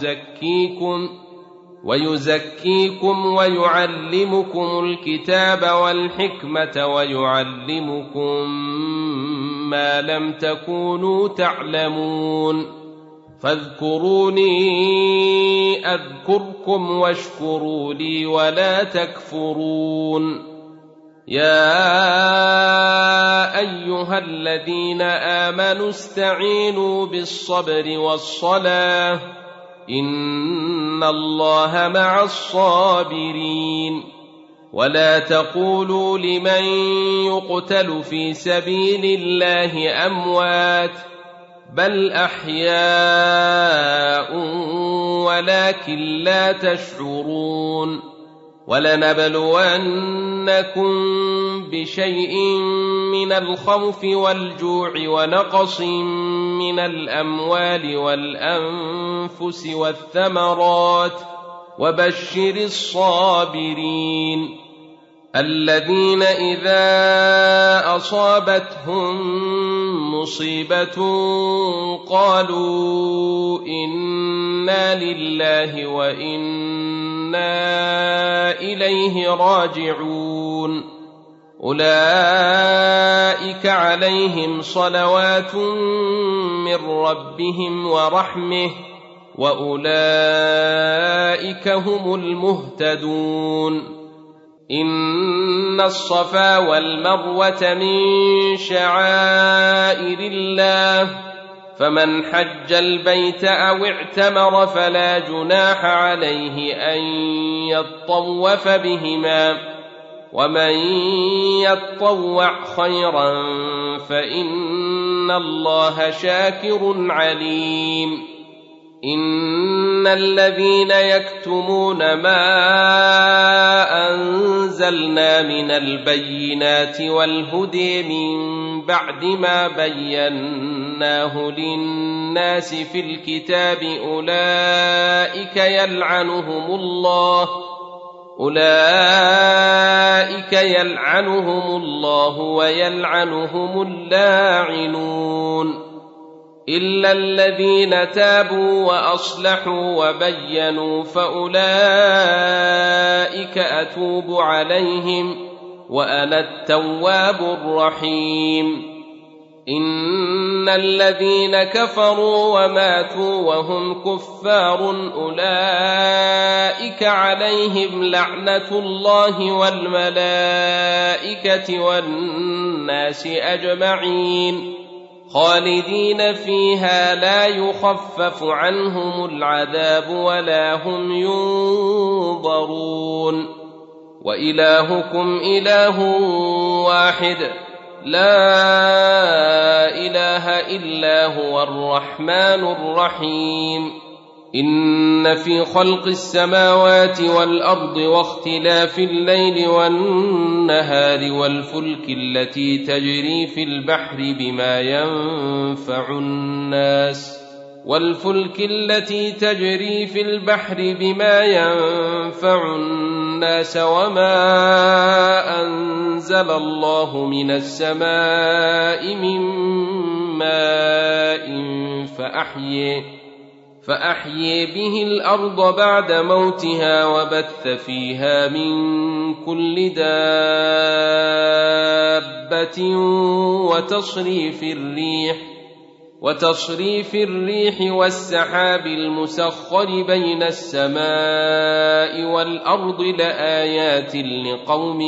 ويزكيكم ويعلمكم الكتاب والحكمة ويعلمكم ما لم تكونوا تعلمون. فاذكروني أذكركم واشكروا لي ولا تكفرون. يا أيها الذين آمنوا استعينوا بالصبر والصلاة إن الله مع الصابرين. ولا تقولوا لمن يقتل في سبيل الله أموات بل أحياء ولكن لا تشعرون. ولنبلونكم بشيء من الخوف والجوع ونقص من الأموال والأنفس والثمرات وبشر الصابرين الذين إذا أصابتهم مصيبة قالوا إنا لله وإنا إليه راجعون. أولئك عليهم صلوات من ربهم ورحمة وأولئك هم المهتدون. إن الصفا والمروة من شعائر الله فمن حج البيت أو اعتمر فلا جناح عليه أن يطوف بهما ومن يطوع خيرا فإن الله شاكر عليم. إن الذين يكتمون ما أنزلنا من البينات والهدى من بعد ما بيناه للناس في الكتاب أولئك يلعنهم الله ويلعنهم اللاعنون إلا الذين تابوا وأصلحوا وبينوا فأولئك أتوب عليهم وأنا التواب الرحيم. إن الذين كفروا وماتوا وهم كفار أولئك عليهم لعنة الله والملائكة والناس أجمعين خالدين فيها لا يخفف عنهم العذاب ولا هم ينظرون. وإلهكم إله واحد لا إله إلا هو الرحمن الرحيم. إن في خلق السماوات والأرض واختلاف الليل والنهار والفلك التي تجري في البحر بما ينفع الناس وما أنزل الله من السماء من ماء فأحيي به الأرض بعد موتها وبث فيها من كل دابة وتصريف الريح والسحاب المسخر بين السماء والأرض لآيات لقوم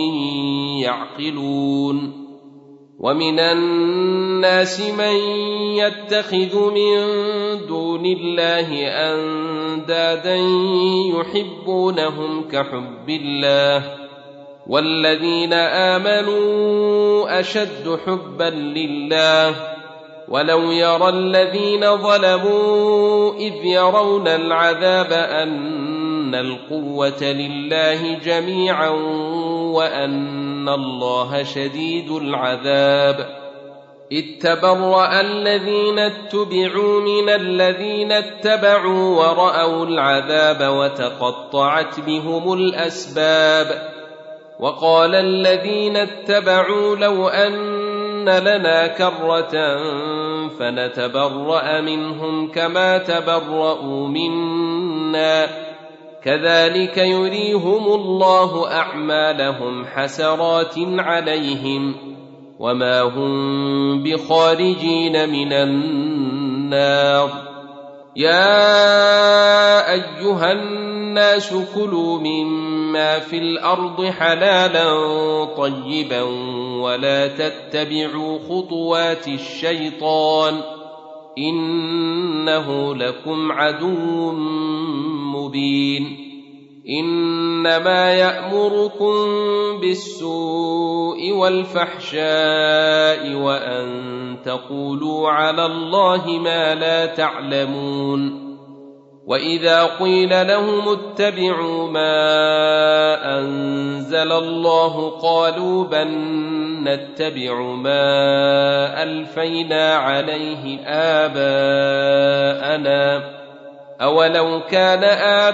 يعقلون ومن الناس من يتخذ من دون الله أندادا يحبونهم كحب الله والذين آمنوا أشد حبا لله ولو يرى الذين ظلموا إذ يرون العذاب أن القوة لله جميعا وأن الله شديد العذاب إذ تبرأ الذين اتبعوا من الذين اتبعوا ورأوا العذاب وتقطعت بهم الأسباب وقال الذين اتبعوا لو أن لنا كرة فنتبرأ منهم كما تبرأوا منا كذلك يريهم الله أعمالهم حسرات عليهم وما هم بخارجين من النار يا أيها الناس كلوا مما في الأرض حلالا طيبا ولا تتبعوا خطوات الشيطان إنه لكم عدو مبين إنما يأمركم بالسوء والفحشاء وأن تقولوا على الله ما لا تعلمون وإذا قيل لهم اتبعوا ما أنزل الله قالوا بل نتبع ما ألفينا عليه آباءنا أولو كان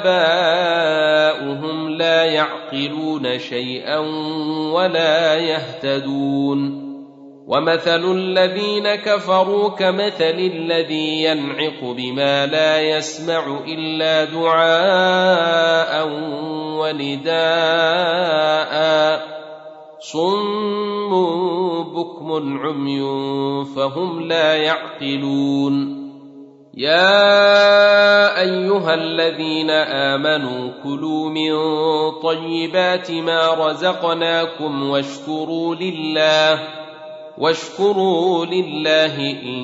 آباؤهم لا يعقلون شيئا ولا يهتدون ومثل الذين كفروا كمثل الذي ينعق بما لا يسمع إلا دعاء ونداء صم بكم عمي فهم لا يعقلون يا أيها الذين آمنوا كلوا من طيبات ما رزقناكم واشكروا لله إن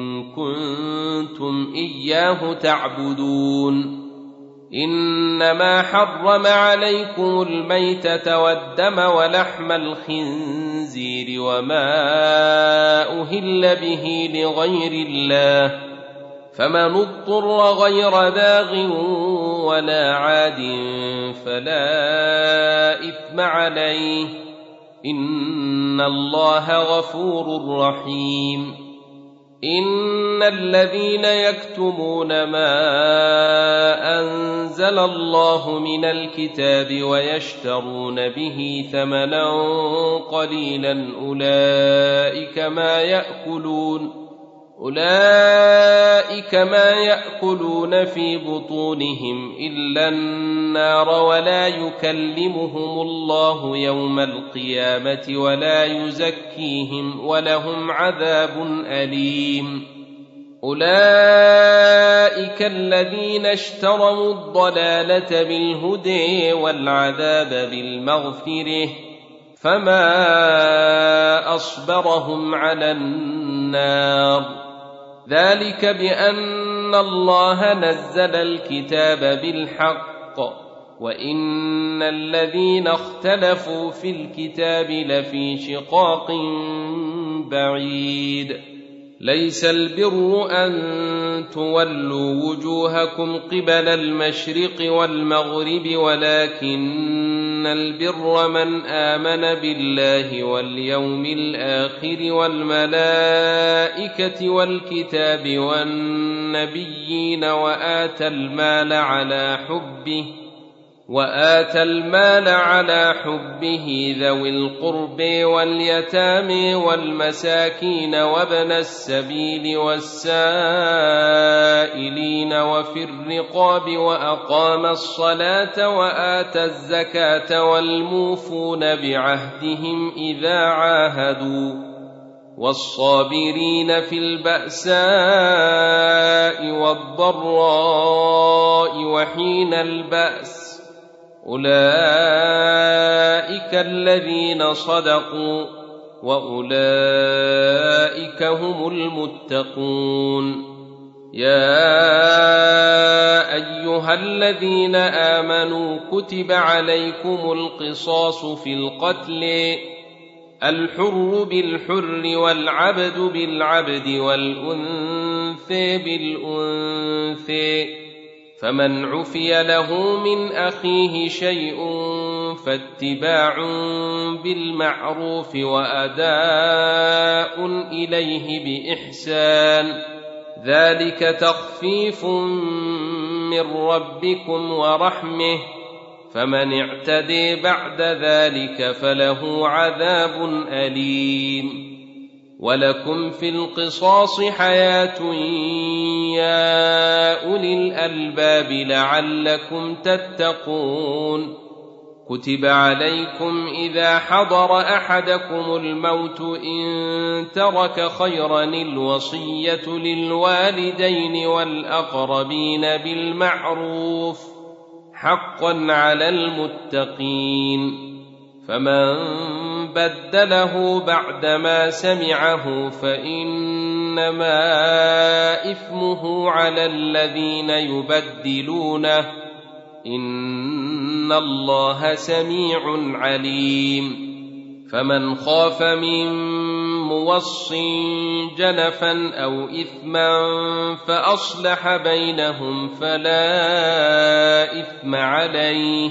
كنتم إياه تعبدون إنما حرم عليكم الميتة والدم ولحم الخنزير وما أهل به لغير الله فمن اضطر غير باغ ولا عاد فلا إثم عليه إن الله غفور رحيم إن الذين يكتمون ما أنزل الله من الكتاب ويشترون به ثمنا قليلا أولئك ما يأكلون في بطونهم إلا النار ولا يكلمهم الله يوم القيامة ولا يزكيهم ولهم عذاب أليم أولئك الذين اشتروا الضلالة بالهدى والعذاب بالمغفرة فما أصبرهم على النار ذلك بأن الله نزل الكتاب بالحق وإن الذين اختلفوا في الكتاب لفي شقاق بعيد ليس البر أن تولوا وجوهكم قبل المشرق والمغرب ولكن البر من آمن بالله واليوم الآخر والملائكة والكتاب والنبيين وآتى المال على حبه ذوي القرب واليتامى والمساكين وابن السبيل والسائلين وفي الرقاب وأقام الصلاة وآتى الزكاة والموفون بعهدهم إذا عاهدوا والصابرين في البأساء والضراء وحين البأس أولئك الذين صدقوا وأولئك هم المتقون. يا أيها الذين آمنوا كتب عليكم القصاص في القتل الحر بالحر والعبد بالعبد والأنثى بالأنثى فمن عفي له من أخيه شيء فاتباع بالمعروف وأداء إليه بإحسان ذلك تخفيف من ربكم ورحمة فمن اعتدي بعد ذلك فله عذاب أليم. ولكم في القصاص حياة يا أولي الألباب لعلكم تتقون. كتب عليكم إذا حضر أحدكم الموت إن ترك خيرا الوصية للوالدين والأقربين بالمعروف حقا على المتقين فمن بدله بعدما سمعه فإنما إثمه على الذين يبدلونه إن الله سميع عليم. فمن خاف من موص جنفا أو إثما فأصلح بينهم فلا إثم عليه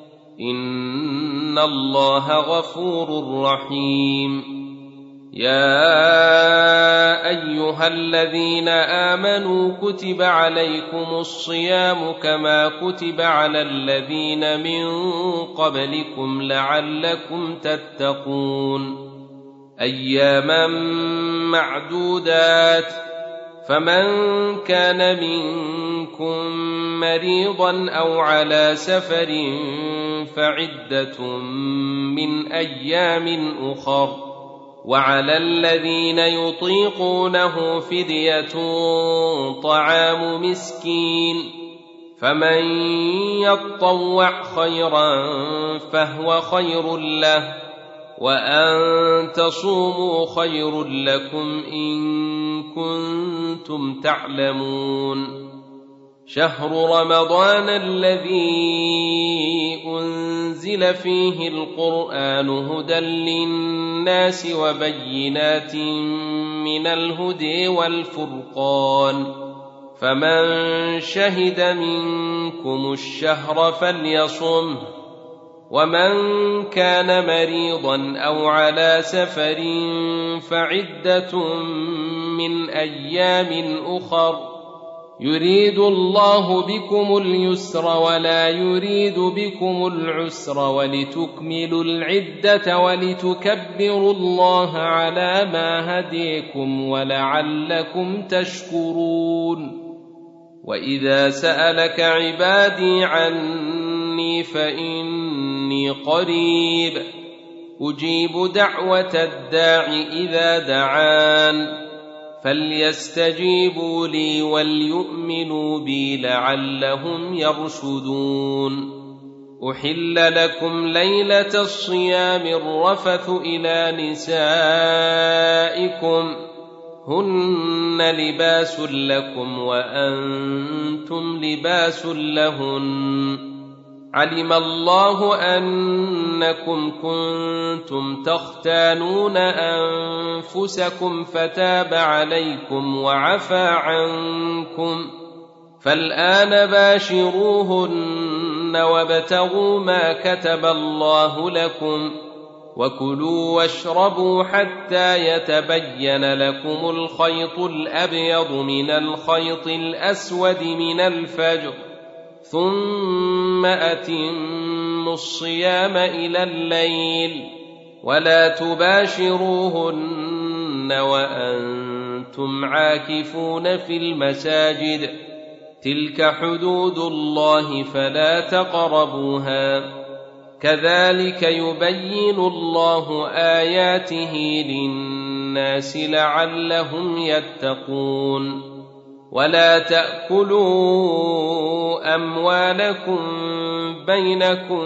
إن الله غفور رحيم. يا أيها الذين آمنوا كتب عليكم الصيام كما كتب على الذين من قبلكم لعلكم تتقون أياما معدودات فمن كان منكم مريضا أو على سفر فعدة من أيام أخر وعلى الذين يطيقونه فدية طعام مسكين فمن يطوع خيرا فهو خير له وأن تصوموا خير لكم إن كنتم تعلمون. شهر رمضان الذي أنزل فيه القرآن هدى للناس وبينات من الهدى والفرقان فمن شهد منكم الشهر فليصمه ومن كان مريضا أو على سفر فعدة من أيام أخر يريد الله بكم اليسر ولا يريد بكم العسر ولتكملوا العدة ولتكبروا الله على ما هديكم ولعلكم تشكرون. وإذا سألك عبادي عني فإني قريب أجيب دعوة الداع إذا دعان فليستجيبوا لي وليؤمنوا بي لعلهم يرشدون. أحل لكم ليلة الصيام الرفث إلى نسائكم هن لباس لكم وأنتم لباس لهن علم الله أنكم كنتم تختانون أنفسكم فتاب عليكم وعفى عنكم، فالآن باشروهن وابتغوا ما كتب الله لكم، وكلوا واشربوا حتى يتبين لكم الخيط الأبيض من الخيط الأسود من الفجر، ثم أتموا الصيام إلى الليل، ولا تباشروهن وأنتم عاكفون في المساجد، تلك حدود الله فلا تقربوها، كذلك يبين الله آياته للناس لعلهم يتقون. ولا تأكلوا أموالكم بينكم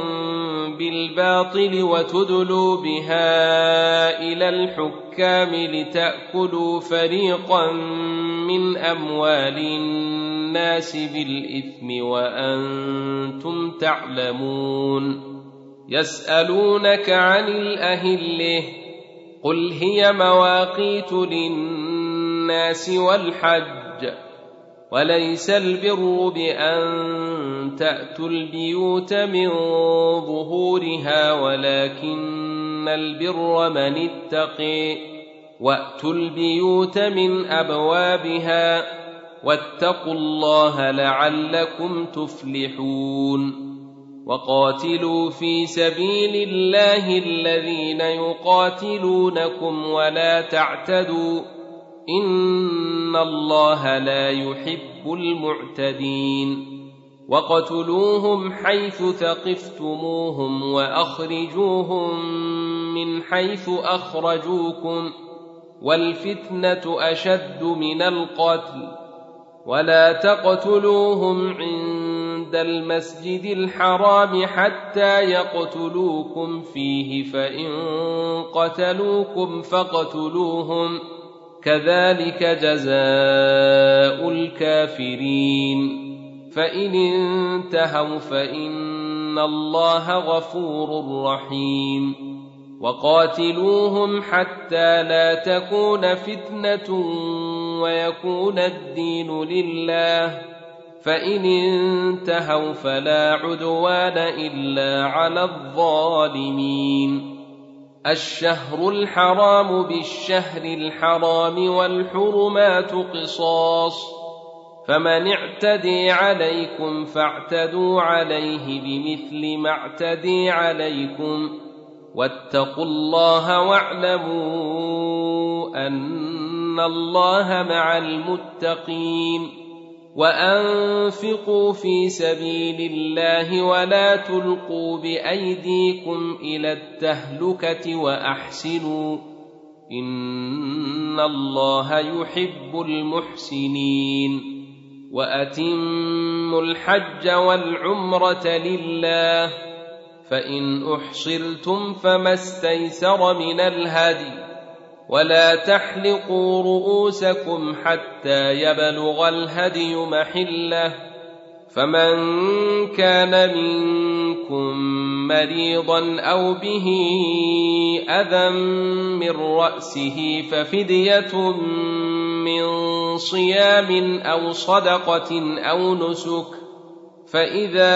بالباطل وتدلوا بها إلى الحكام لتأكلوا فريقا من أموال الناس بالإثم وأنتم تعلمون. يسألونك عن الأهلة، قل هي مواقيت للناس والحج، وليس البر بأن تأتوا البيوت من ظهورها ولكن البر من اتقي، وأتوا البيوت من أبوابها، واتقوا الله لعلكم تفلحون. وقاتلوا في سبيل الله الذين يقاتلونكم ولا تعتدوا، إن الله لا يحب المعتدين. وقتلوهم حيث ثقفتموهم وأخرجوهم من حيث أخرجوكم، والفتنة أشد من القتل، ولا تقتلوهم عند المسجد الحرام حتى يقتلوكم فيه، فإن قتلوكم فاقتلوهم، كذلك جزاء الكافرين. فإن انتهوا فإن الله غفور رحيم. وقاتلوهم حتى لا تكون فتنة ويكون الدين لله، فإن انتهوا فلا عدوان إلا على الظالمين. الشهر الحرام بالشهر الحرام والحرمات قصاص، فمن اعتدي عليكم فاعتدوا عليه بمثل ما اعتدي عليكم، واتقوا الله واعلموا أن الله مع المتقين. وأنفقوا في سبيل الله ولا تلقوا بأيديكم إلى التهلكة وأحسنوا، إن الله يحب المحسنين. وأتموا الحج والعمرة لله، فإن أحصرتم فما استيسر من الهدي، ولا تحلقوا رؤوسكم حتى يبلغ الهدي محله، فمن كان منكم مريضا أو به أذى من رأسه ففدية من صيام أو صدقة أو نسك، فإذا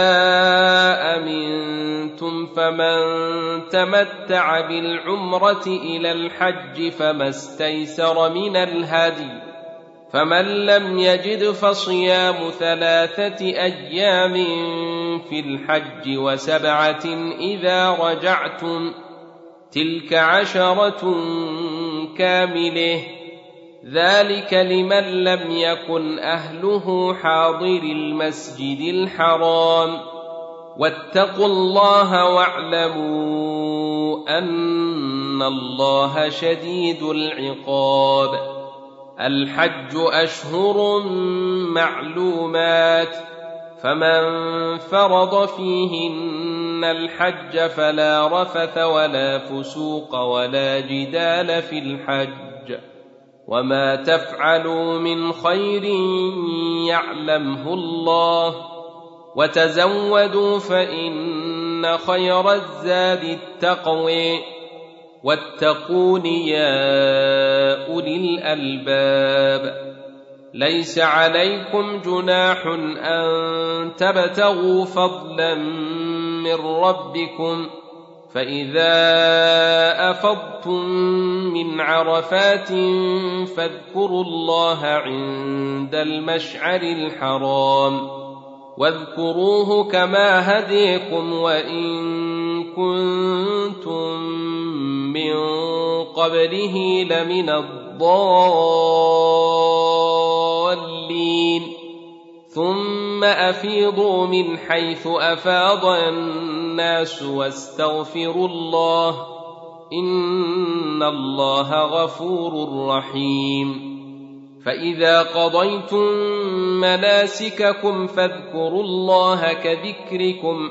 أمنتم فمن تمتع بالعمرة إلى الحج فما استيسر من الهدي، فمن لم يجد فصيام 3 أيام في الحج و7 إذا رجعتم، تلك 10 كاملة، ذلك لمن لم يكن أهله حاضر المسجد الحرام. واتقوا الله واعلموا أن الله شديد العقاب. الحج أشهر معلومات، فمن فرض فيهن الحج فلا رفث ولا فسوق ولا جدال في الحج، وما تفعلوا من خير يعلمه الله، وتزودوا فإن خير الزاد التقوى واتقون يا أولي الألباب ليس عليكم جناح أن تبتغوا فضلا من ربكم فإذا أفضتم من عرفات فاذكروا الله عند المشعر الحرام واذكروه كما هديكم وإن كنتم من قبله لمن الضالين ثم أفيضوا من حيث أفاض الناس واستغفروا الله إن الله غفور رحيم فإذا قضيتم مناسككم فاذكروا الله كذكركم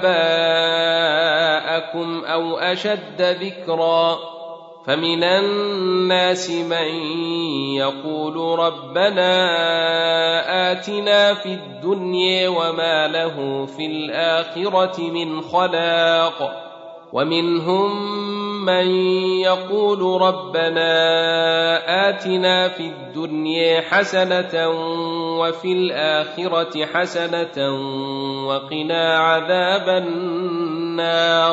آباءكم أو أشد ذكرا فمن الناس من يقول ربنا آتنا في الدنيا وما له في الآخرة من خلاق ومنهم من يقول ربنا آتنا في الدنيا حسنة وفي الآخرة حسنة وقنا عذاب النار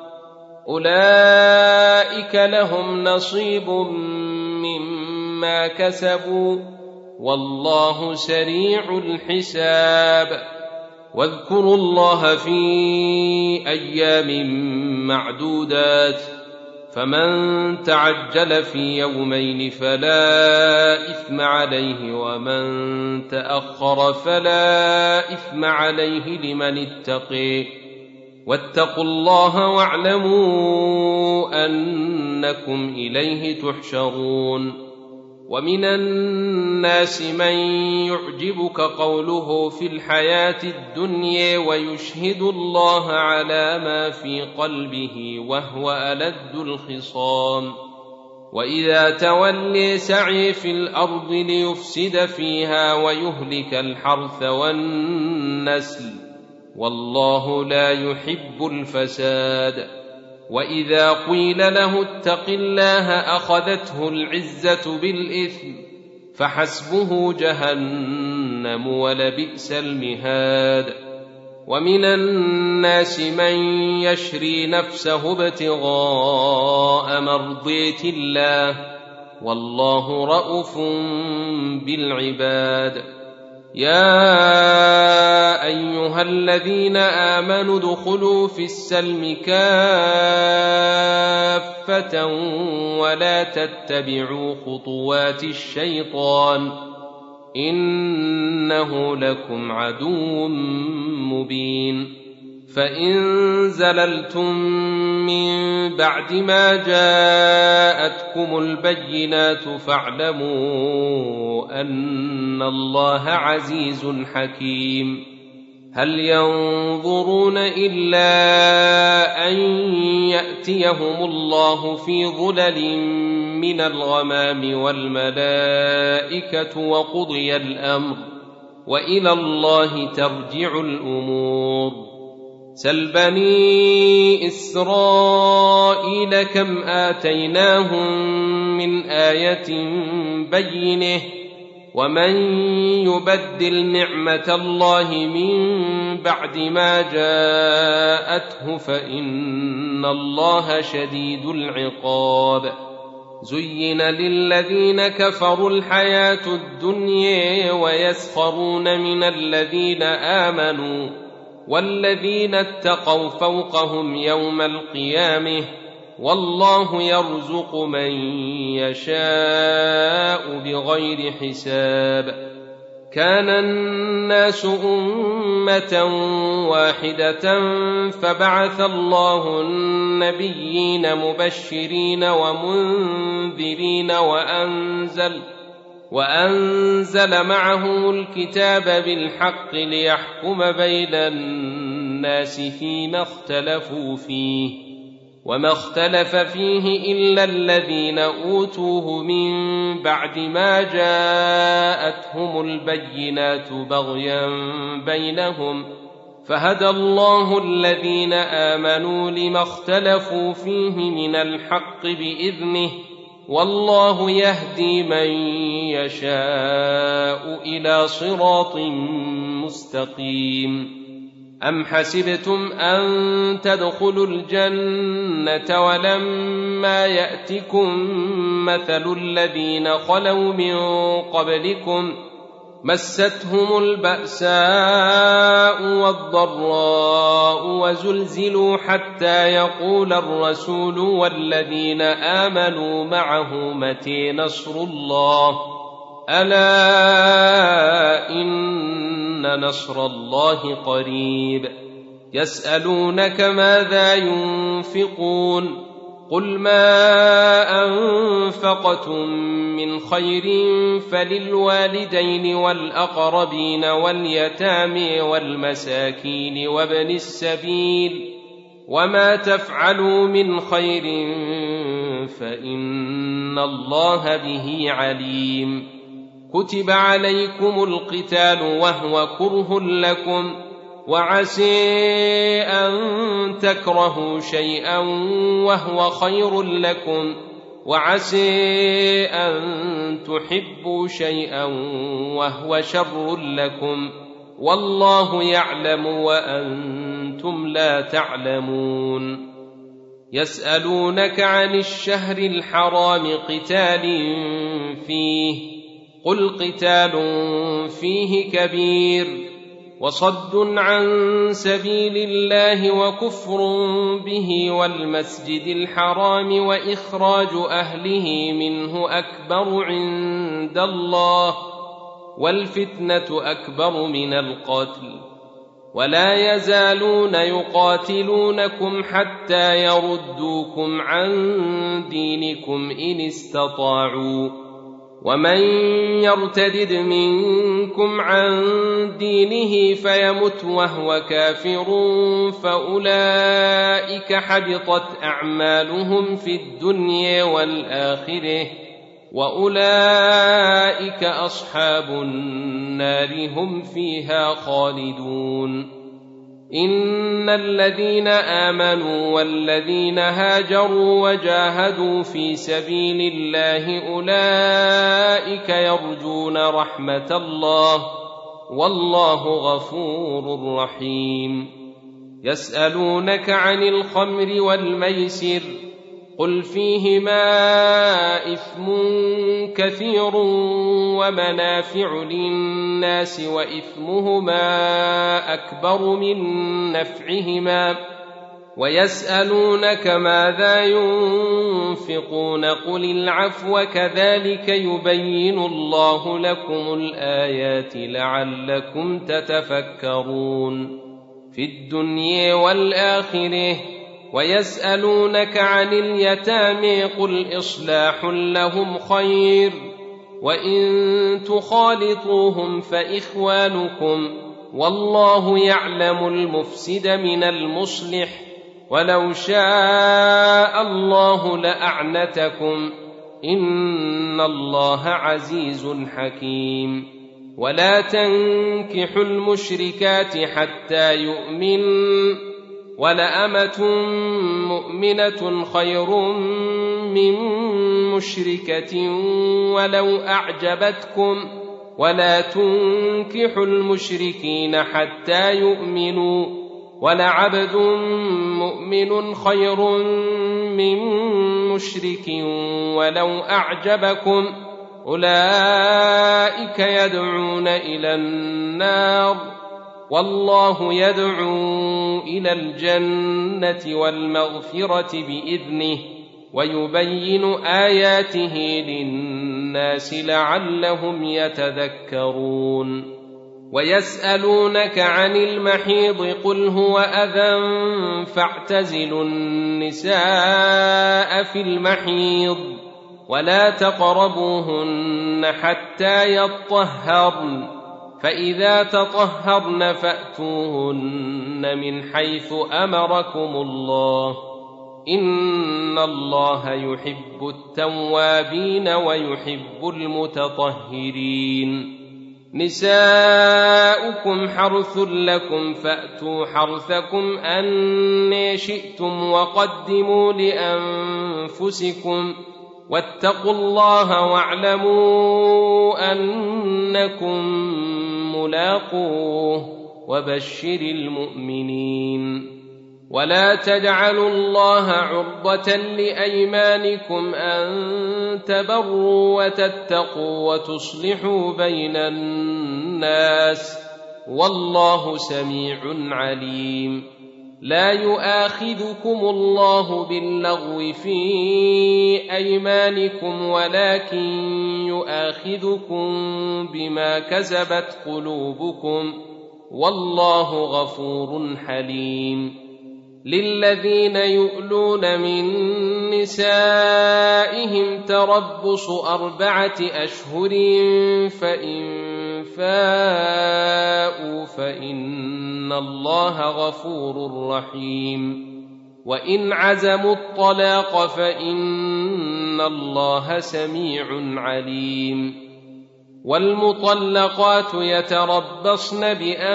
أولئك لهم نصيب مما كسبوا والله سريع الحساب واذكروا الله في أيام معدودات فمن تعجل في يومين فلا إثم عليه ومن تأخر فلا إثم عليه لمن اتقي واتقوا الله واعلموا أنكم إليه تحشرون ومن الناس من يعجبك قوله في الحياة الدنيا ويشهد الله على ما في قلبه وهو ألد الخصام وإذا تولي سعي في الأرض ليفسد فيها ويهلك الحرث والنسل والله لا يحب الفساد وإذا قيل له اتق الله أخذته العزة بالإثم فحسبه جهنم ولبئس المهاد ومن الناس من يشري نفسه ابتغاء مرضية الله والله رءوف بالعباد يا أيها الذين آمنوا ادخلوا في السلم كافة ولا تتبعوا خطوات الشيطان إنه لكم عدو مبين فإن زللتم من بعد ما جاءتكم البينات فاعلموا أن الله عزيز حكيم هل ينظرون إلا أن يأتيهم الله في ظلل من الغمام والملائكة وقضي الأمر وإلى الله ترجع الأمور سل بني إسرائيل كم آتيناهم من آية بينة ومن يبدل نعمة الله من بعد ما جاءته فإن الله شديد العقاب زين للذين كفروا الحياة الدنيا ويسخرون من الذين آمنوا والذين اتقوا فوقهم يوم القيامة والله يرزق من يشاء بغير حساب كان الناس أمة واحدة فبعث الله النبيين مبشرين ومنذرين وأنزل معهم الكتاب بالحق ليحكم بين الناس فيما اختلفوا فيه وما اختلف فيه إلا الذين أوتوه من بعد ما جاءتهم البينات بغيا بينهم فهدى الله الذين آمنوا لما اختلفوا فيه من الحق بإذنه والله يهدي من يشاء إلى صراط مستقيم. أم حسبتم أن تدخلوا الجنة ولما يأتكم مثل الذين خلوا من قبلكم مستهم البأساء والضراء وزلزلوا حتى يقول الرسول والذين آمنوا معه متى نصر الله ألا إن نصر الله قريب. يسألونك ماذا ينفقون قل ما أنفقتم من خير فللوالدين والأقربين واليتامى والمساكين وابن السبيل وما تفعلوا من خير فإن الله به عليم. كتب عليكم القتال وهو كره لكم وعسى أن تكرهوا شيئا وهو خير لكم وعسى أن تحبوا شيئا وهو شر لكم والله يعلم وأنتم لا تعلمون. يسألونك عن الشهر الحرام قتال فيه قل قتال فيه كبير وصد عن سبيل الله وكفر به والمسجد الحرام وإخراج أهله منه أكبر عند الله والفتنة أكبر من القتل ولا يزالون يقاتلونكم حتى يردوكم عن دينكم إن استطاعوا ومن يرتدد منكم عن دينه فيمت وهو كافر فأولئك حبطت أعمالهم في الدنيا والآخرة وأولئك أصحاب النار هم فيها خالدون. إن الذين آمنوا والذين هاجروا وجاهدوا في سبيل الله أولئك يرجون رحمة الله والله غفور رحيم. يسألونك عن الخمر والميسر قل فيهما إثم كثير ومنافع للناس وإثمهما أكبر من نفعهما ويسألونك ماذا ينفقون قل العفو كذلك يبين الله لكم الآيات لعلكم تتفكرون في الدنيا والآخرة. ويسألونك عن اليتامى قل إصلاح لهم خير وإن تخالطوهم فإخوانكم والله يعلم المفسد من المصلح ولو شاء الله لأعنتكم إن الله عزيز حكيم. ولا تنكحوا المشركات حتى يؤمن ولأمة مؤمنة خير من مشركة ولو أعجبتكم ولا تنكحوا المشركين حتى يؤمنوا ولعبد مؤمن خير من مشرك ولو أعجبكم أولئك يدعون إلى النار والله يدعو إلى الجنة والمغفرة بإذنه ويبين آياته للناس لعلهم يتذكرون. ويسألونك عن المحيض قل هو أذى فاعتزلوا النساء في المحيض ولا تقربوهن حتى يطهرن فإذا تطهرن فأتوهن من حيث أمركم الله إن الله يحب التوابين ويحب المتطهرين. نساؤكم حرث لكم فأتوا حرثكم أن شئتم وقدموا لأنفسكم واتقوا الله واعلموا أنكم ملاقوه وبشر المؤمنين. ولا تجعلوا الله عرضة لأيمانكم أن تبروا وتتقوا وتصلحوا بين الناس والله سميع عليم. لا يؤاخذكم الله باللغو في أيمانكم ولكن يؤاخذكم بما كسبت قلوبكم والله غفور حليم. للذين يؤلون من نسائهم تربص 4 أشهر فإن فاءوا فإن الله غفور رحيم. وإن عزموا الطلاق فإن الله سميع عليم. والمطلقات يتربصن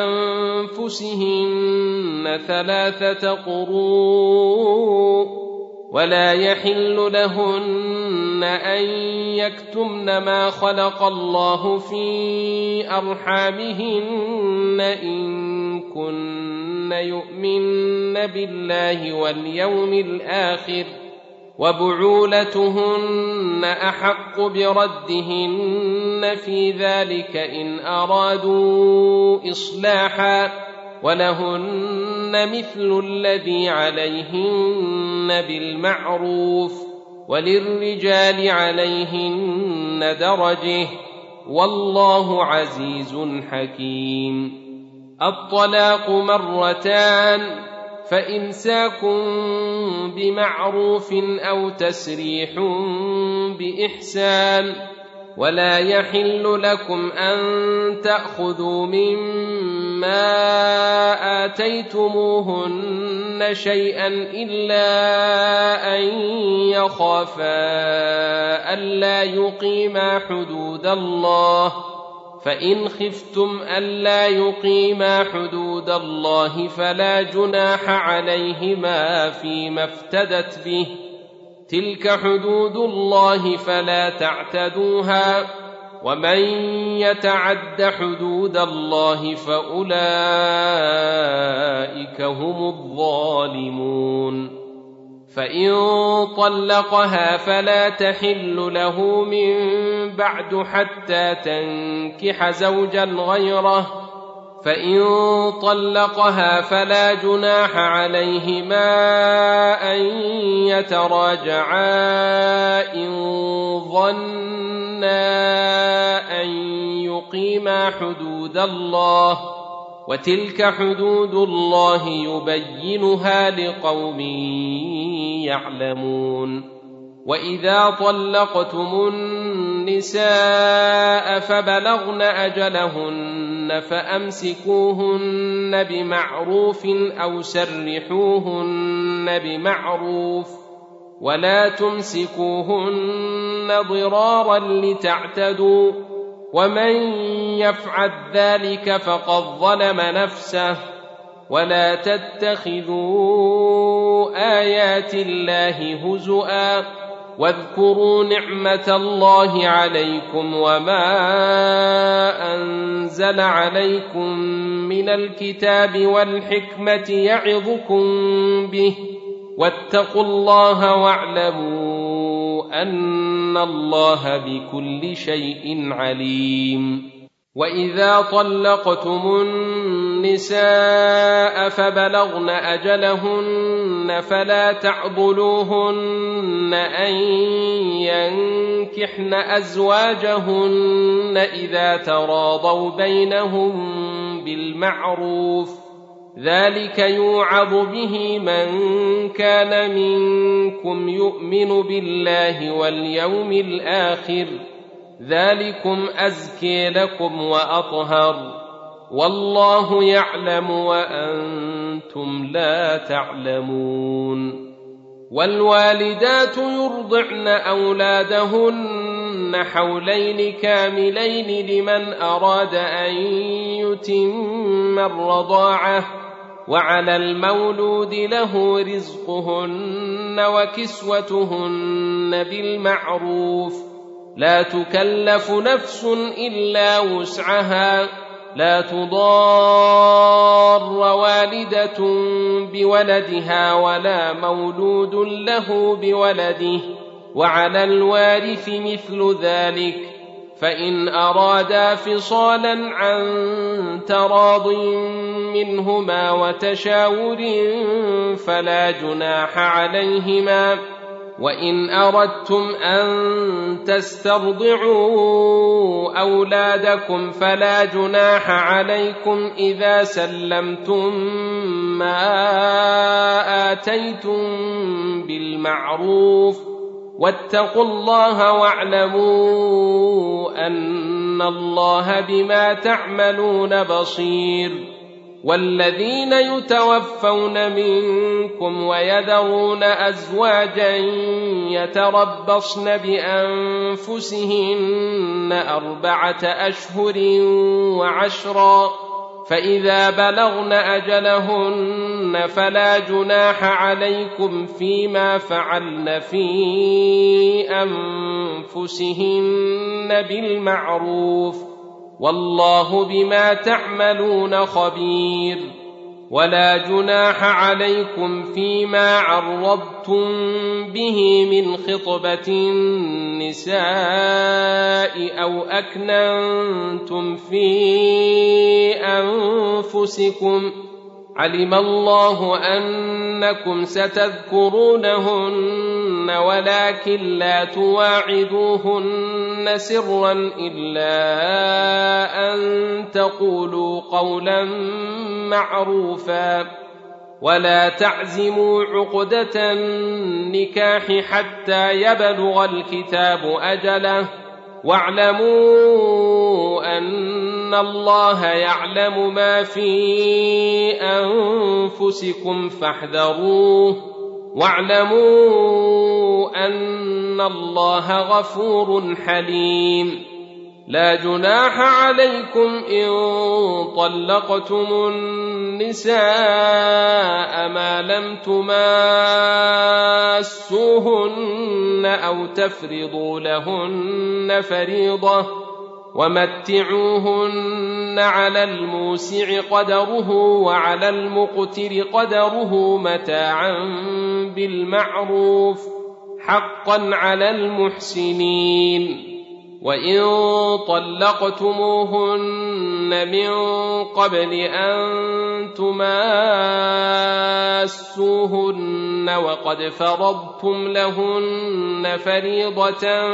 بأنفسهن 3 قروء ولا يحل لهن أن يكتمن ما خلق الله في أرحامهن إن كن يؤمن بالله واليوم الآخر وبعولتهن أحق بردهن في ذلك إن أرادوا إصلاحا ولهن مثل الذي عليهن بالمعروف وللرجال عليهن درجة والله عزيز حكيم. الطلاق 2 فإمساك بمعروف أو تسريح بإحسان. ولا يحل لكم أن تأخذوا مما آتيتموهن شيئا إلا أن يخافا ألا يقيما حدود الله فإن خفتم ألا يقيما حدود الله فلا جناح عليهما فيما افتدت به تلك حدود الله فلا تعتدوها ومن يتعد حدود الله فأولئك هم الظالمون. فإن طلقها فلا تحل له من بعد حتى تنكح زوجا غيره فإن طلقها فلا جناح عليهما أن يتراجعا إن ظنا أن يقيما حدود الله وتلك حدود الله يبينها لقوم يعلمون. وإذا طلقتم النساء فبلغن أجلهن فأمسكوهن بمعروف أو سرحوهن بمعروف ولا تمسكوهن ضرارا لتعتدوا ومن يفعل ذلك فقد ظلم نفسه. ولا تتخذوا آيات الله هزؤا واذكروا نعمة الله عليكم وما أنزل عليكم من الكتاب والحكمة يعظكم به واتقوا الله واعلموا أن الله بكل شيء عليم. وإذا طلقتم النساء فبلغن أجلهن فلا تعضلوهن أن ينكحن أزواجهن إذا تراضوا بينهم بالمعروف ذلك يوعظ به من كان منكم يؤمن بالله واليوم الآخر ذلكم أزكي لكم وأطهر والله يعلم وأنتم لا تعلمون. والوالدات يرضعن أولادهن فعدوهن حولين كاملين لمن أراد أن يتم الرضاعة وعلى المولود له رزقهن وكسوتهن بالمعروف لا تكلف نفس إلا وسعها لا تضار والدة بولدها ولا مولود له بولده وعلى الوارث مثل ذلك فإن أرادا فصالا عن تراض منهما وتشاور فلا جناح عليهما وإن أردتم أن تسترضعوا أولادكم فلا جناح عليكم إذا سلمتم ما آتيتم بالمعروف واتقوا الله واعلموا أن الله بما تعملون بصير والذين يتوفون منكم ويذرون أزواجا يتربصن بأنفسهن 4 أشهر وعشرا فإذا بلغن أجلهن فلا جناح عليكم فيما فعلن في أنفسهن بالمعروف والله بما تعملون خبير ولا جناح عليكم فيما عرضتم به من خطبة النساء أو أكننتم في أنفسكم علم الله أنكم ستذكرونهن ولكن لا تواعدوهن سرا إلا أن تقولوا قولا معروفا ولا تعزموا عقدة النكاح حتى يبلغ الكتاب أجله واعلموا أن الله يعلم ما في أنفسكم فاحذروه واعلموا أن الله غفور حليم لا جناح عليكم إن طلقتم النساء ما لم تماسوهن أو تفرضوا لهن فريضة ومتعوهن على الموسع قدره وعلى المقتر قدره متاعا بالمعروف حقا على المحسنين وإن طلقتموهن من قبل أن تماسوهن وقد فرضتم لهن فريضة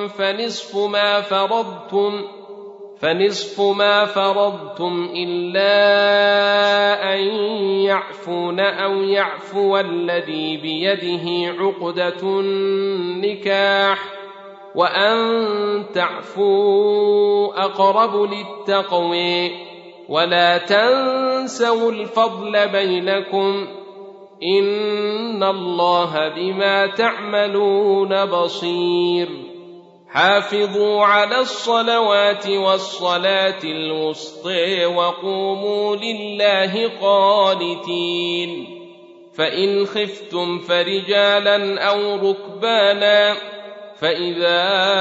فنصف ما فرضتم إلا أن يعفون أو يعفو الذي بيده عقدة النكاح وأن تعفوا أقرب للتقوى ولا تنسوا الفضل بينكم إن الله بما تعملون بصير حافظوا على الصلوات والصلاة الوسطى وقوموا لله قانتين فإن خفتم فرجالا أو ركبانا فإذا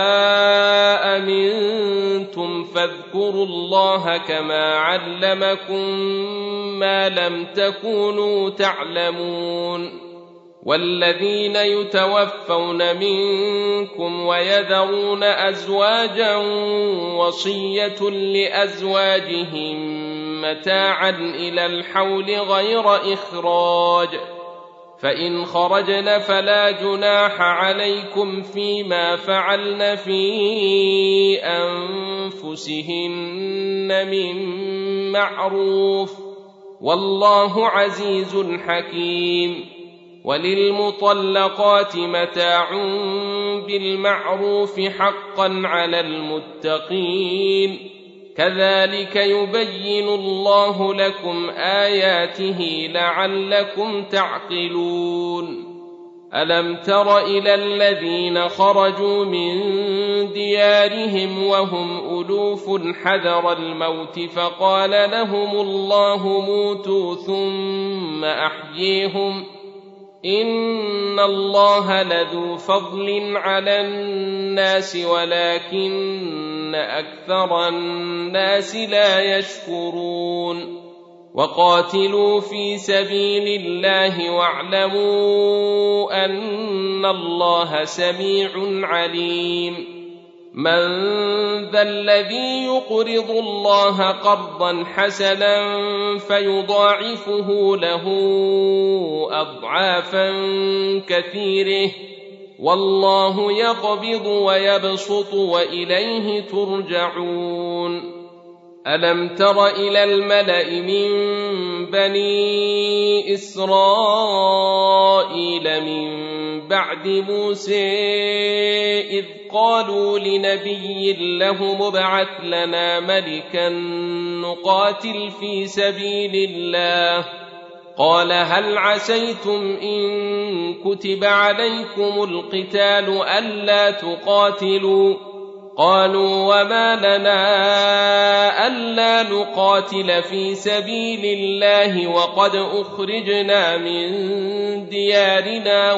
أمنتم فاذكروا الله كما علمكم ما لم تكونوا تعلمون والذين يتوفون منكم ويذرون أزواجا وصية لأزواجهم متاعا إلى الحول غير إخراج فإن خرجن فلا جناح عليكم فيما فعلن في أنفسهن من معروف والله عزيز حكيم وللمطلقات متاع بالمعروف حقا على المتقين كذلك يبين الله لكم آياته لعلكم تعقلون ألم تر إلى الذين خرجوا من ديارهم وهم ألوف حذر الموت فقال لهم الله موتوا ثم أحييهم إن الله لذو فضل على الناس ولكن أكثر الناس لا يشكرون وقاتلوا في سبيل الله واعلموا أن الله سميع عليم من ذا الذي يقرض الله قرضا حسنا فيضاعفه له أضعافا كثيرة والله يقبض ويبسط وإليه ترجعون ألم تر إلى الملأ من بني إسرائيل من بعد موسى إذ قالوا لنبي له ابعث لنا ملكا نقاتل في سبيل الله قال هل عسيتم إن كتب عليكم القتال ألا تقاتلوا قالوا وما لنا ألا نقاتل في سبيل الله وقد أخرجنا من ديارنا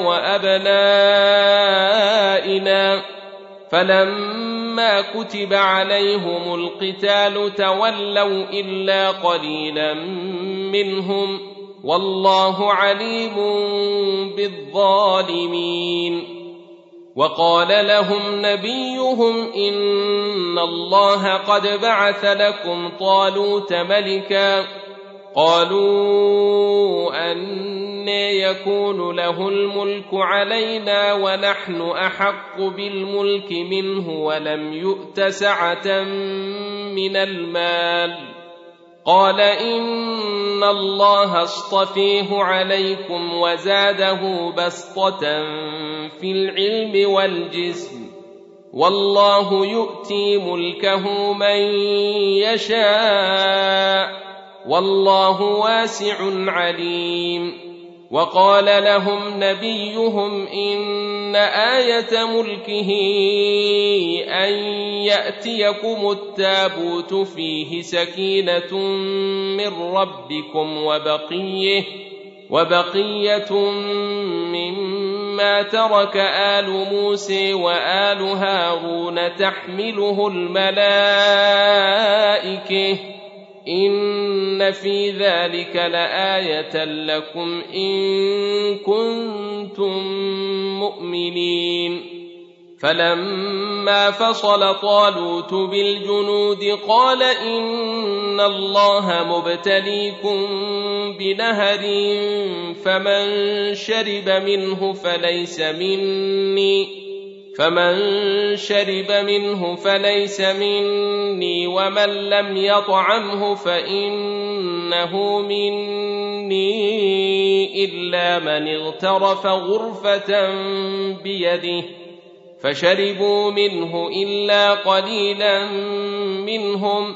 وأبنائنا فلما كتب عليهم القتال تولوا إلا قليلا منهم والله عليم بالظالمين وقال لهم نبيهم إن الله قد بعث لكم طالوت ملكا قالوا أنى يكون له الملك علينا ونحن أحق بالملك منه ولم يؤت سعة من المال قال إن الله اصطفيه عليكم وزاده بسطة في العلم والجسم والله يؤتي ملكه من يشاء والله واسع عليم وقال لهم نبيهم إن آية ملكه أن يأتيكم التابوت فيه سكينة من ربكم وبقية مما ترك آل موسى وآل هارون تحمله الملائكة إن في ذلك لآية لكم إن كنتم مؤمنين فلما فصل طالوت بالجنود قال إن الله مبتليكم بنهر فمن شرب منه فليس مني ومن لم يطعمه فإنه مني إلا من اغترف غرفة بيده فشربوا منه إلا قليلا منهم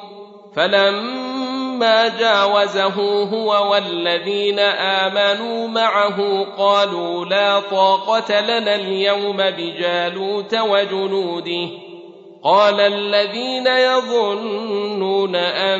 فلما جاوزه هو والذين آمنوا معه قالوا لا طاقة لنا اليوم بجالوت وجنوده قال الذين يظنون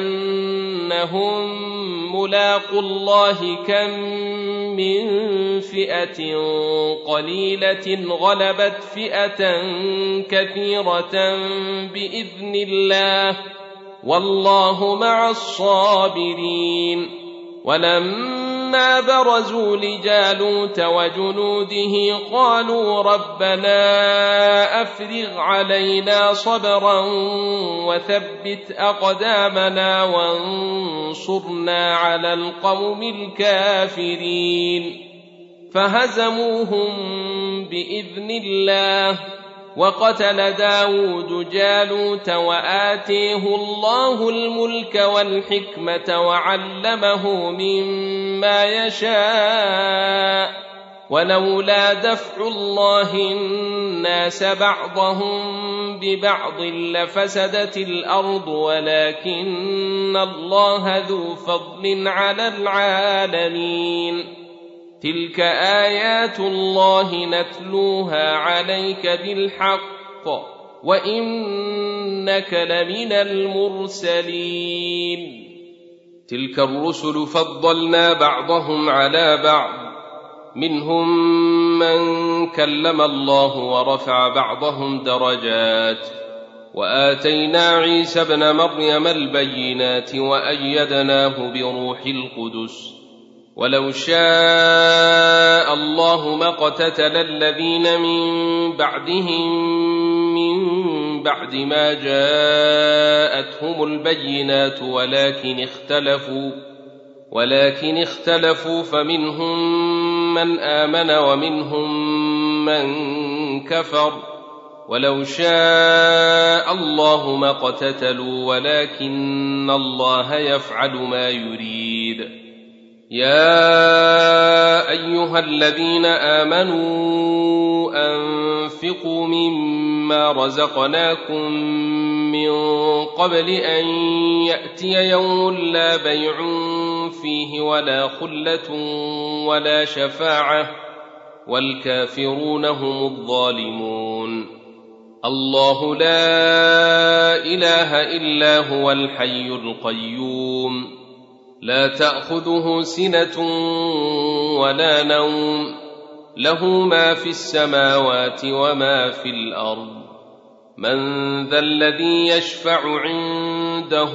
أنهم ملاقوا الله كم من فئة قليلة غلبت فئة كثيرة بإذن الله والله مع الصابرين ولما برزوا لجالوت وجنوده قالوا ربنا أفرغ علينا صبرا وثبت أقدامنا وانصرنا على القوم الكافرين فهزموهم بإذن الله وقتل داود جالوت وآتيه الله الملك والحكمة وعلمه مما يشاء ولولا دفع الله الناس بعضهم ببعض لفسدت الأرض ولكن الله ذو فضل على العالمين تلك آيات الله نتلوها عليك بالحق وإنك لمن المرسلين. تلك الرسل فضلنا بعضهم على بعض، منهم من كلم الله ورفع بعضهم درجات، وآتينا عيسى ابن مريم البينات وأيدناه بروح القدس. ولو شاء الله ما اقتتل الذين من بعدهم من بعد ما جاءتهم البينات ولكن اختلفوا فمنهم من آمن ومنهم من كفر. ولو شاء الله ما اقتتلوا ولكن الله يفعل ما يريد. يا أيها الذين آمنوا أنفقوا مما رزقناكم من قبل أن يأتي يوم لا بيع فيه ولا خلة ولا شفاعة والكافرون هم الظالمون. الله لا إله إلا هو الحي القيوم لا تأخذه سنة ولا نوم، له ما في السماوات وما في الأرض. من ذا الذي يشفع عنده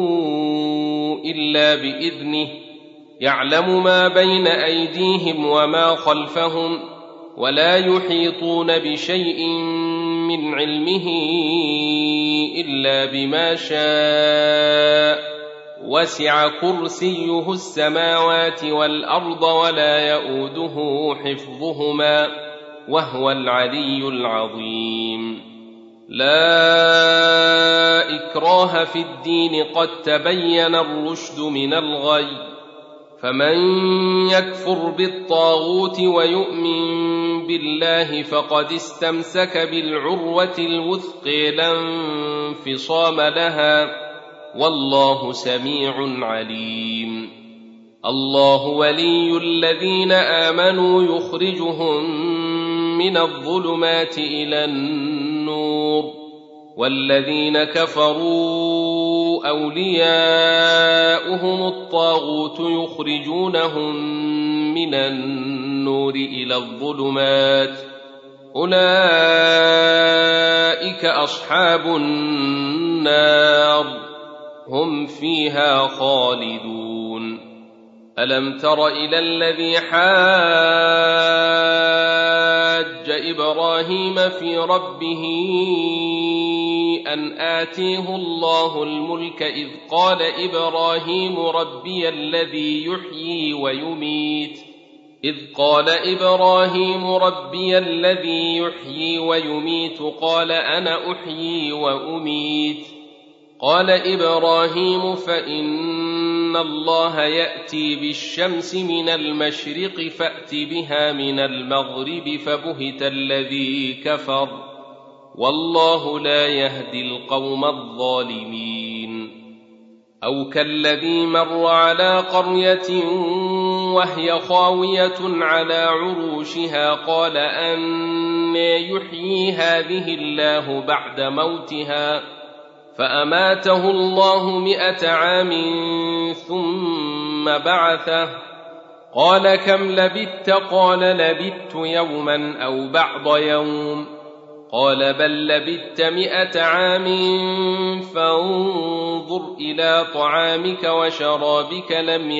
إلا بإذنه، يعلم ما بين أيديهم وما خلفهم، ولا يحيطون بشيء من علمه إلا بما شاء، وسع كرسيه السماوات والأرض ولا يؤوده حفظهما وهو العلي العظيم. لا إكراه في الدين قد تبين الرشد من الغي، فمن يكفر بالطاغوت ويؤمن بالله فقد استمسك بالعروة الوثقى لا انفصام لها والله سميع عليم. الله ولي الذين آمنوا يخرجهم من الظلمات إلى النور، والذين كفروا أولياؤهم الطاغوت يخرجونهم من النور إلى الظلمات، أولئك أصحاب النار هم فيها خالدون. ألم تر إلى الذي حاج إبراهيم في ربه أن آتيه الله الملك إذ قال إبراهيم ربي الذي يحيي ويميت قال أنا أحيي وأميت. قال إبراهيم فإن الله يأتي بالشمس من المشرق فأت بها من المغرب فبهت الذي كفر والله لا يهدي القوم الظالمين. أو كالذي مر على قرية وهي خاوية على عروشها قال أنى يحيي هذه الله بعد موتها فأماته الله 100 عام ثم بعثه قال كم لبثت؟ قال لبثت يوما أو بعض يوم. قال بل لبثت 100 عام فانظر إلى طعامك وشرابك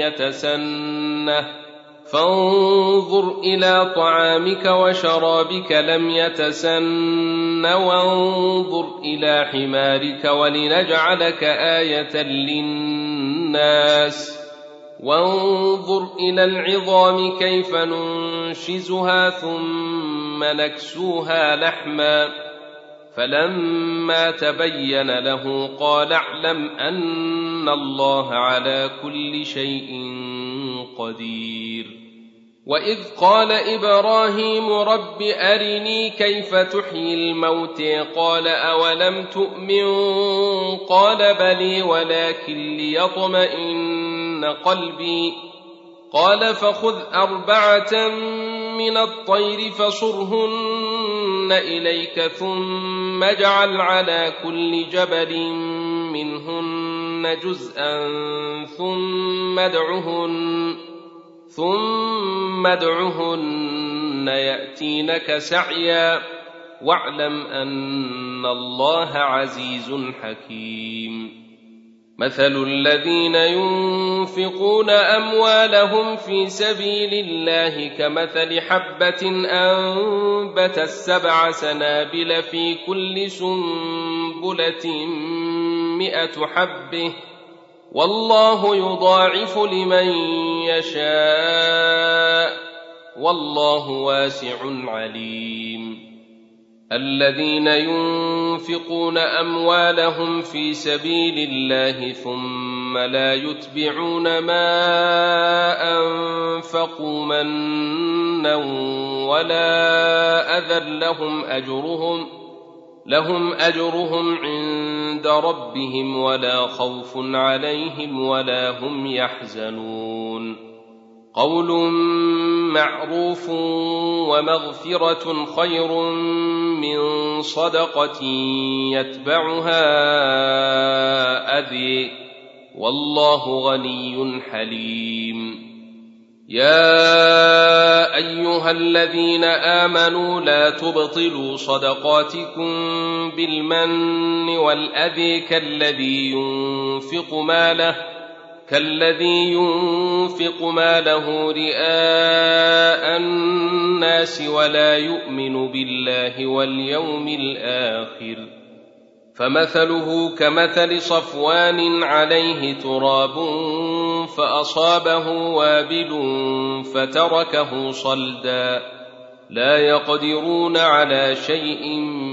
لم يتسن وانظر إلى حمارك ولنجعلك آية للناس وانظر إلى العظام كيف ننشزها ثم نكسوها لحما فلما تبين له قال اعلم أن الله على كل شيء قدير. وإذ قال إبراهيم رب أرني كيف تحيي الموتى قال أولم تؤمن قال بلي ولكن ليطمئن قلبي قال فخذ 4 من الطير فصرهن إليك ثم اجعل على كل جبل منهن جزءا ثم ادعهن يأتينك سعيا واعلم أن الله عزيز حكيم مثل الذين ينفقون أموالهم في سبيل الله كمثل حبة أنبتت 7 سنابل في كل سنبلة 100 حبة والله يضاعف لمن يشاء والله واسع عليم الذين ينفقون أموالهم في سبيل الله ثم لا يتبعون ما أنفقوا منا ولا أذى لهم أجرهم عند ربهم ولا خوف عليهم ولا هم يحزنون قول معروف ومغفرة خير من صدقة يتبعها أذى والله غني حليم يا أيها الذين آمنوا لا تبطلوا صدقاتكم بالمن والأذى كالذي ينفق ماله رئاء الناس ولا يؤمن بالله واليوم الآخر فمثله كمثل صفوان عليه تراب فأصابه وابل فتركه صلدا لا يقدرون على شيء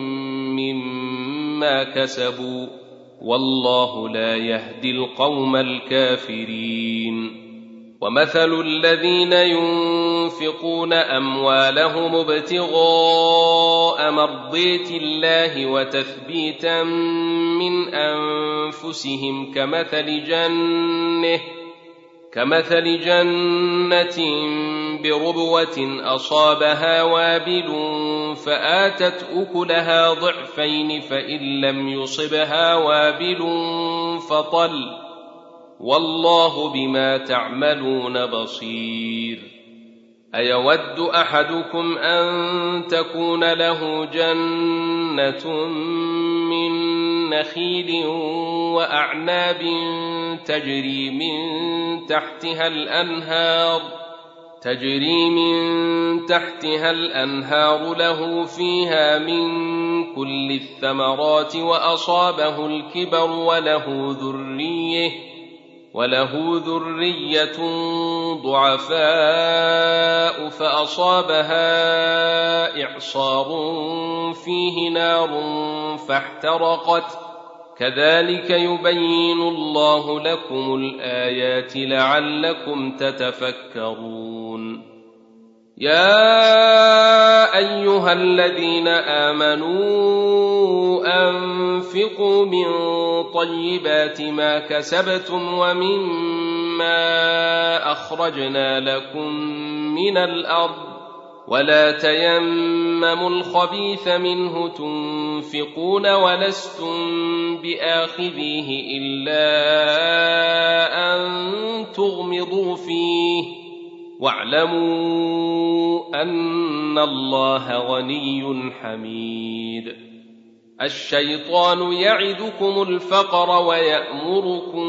مما كسبوا والله لا يهدي القوم الكافرين ومثل الذين ينفقون أموالهم ابتغاء مرضات الله وتثبيتا من أنفسهم كمثل جنة بربوة أصابها وابل فآتت أكلها ضعفين فإن لم يصبها وابل فطل والله بما تعملون بصير أيود أحدكم أن تكون له جنة من نخيل وأعناب تجري من تحتها الأنهار له فيها من كل الثمرات وأصابه الكبر وله ذرية ضعفاء فأصابها إعصار فيه نار فاحترقت كذلك يبين الله لكم الآيات لعلكم تتفكرون يا أيها الذين آمنوا أنفقوا من طيبات ما كسبتم ومما أخرجنا لكم من الأرض ولا تيمموا الخبيث منه تنفقون ولستم بآخذيه إلا أن تغمضوا فيه واعلموا أن الله غني حميد الشيطان يعدكم الفقر ويأمركم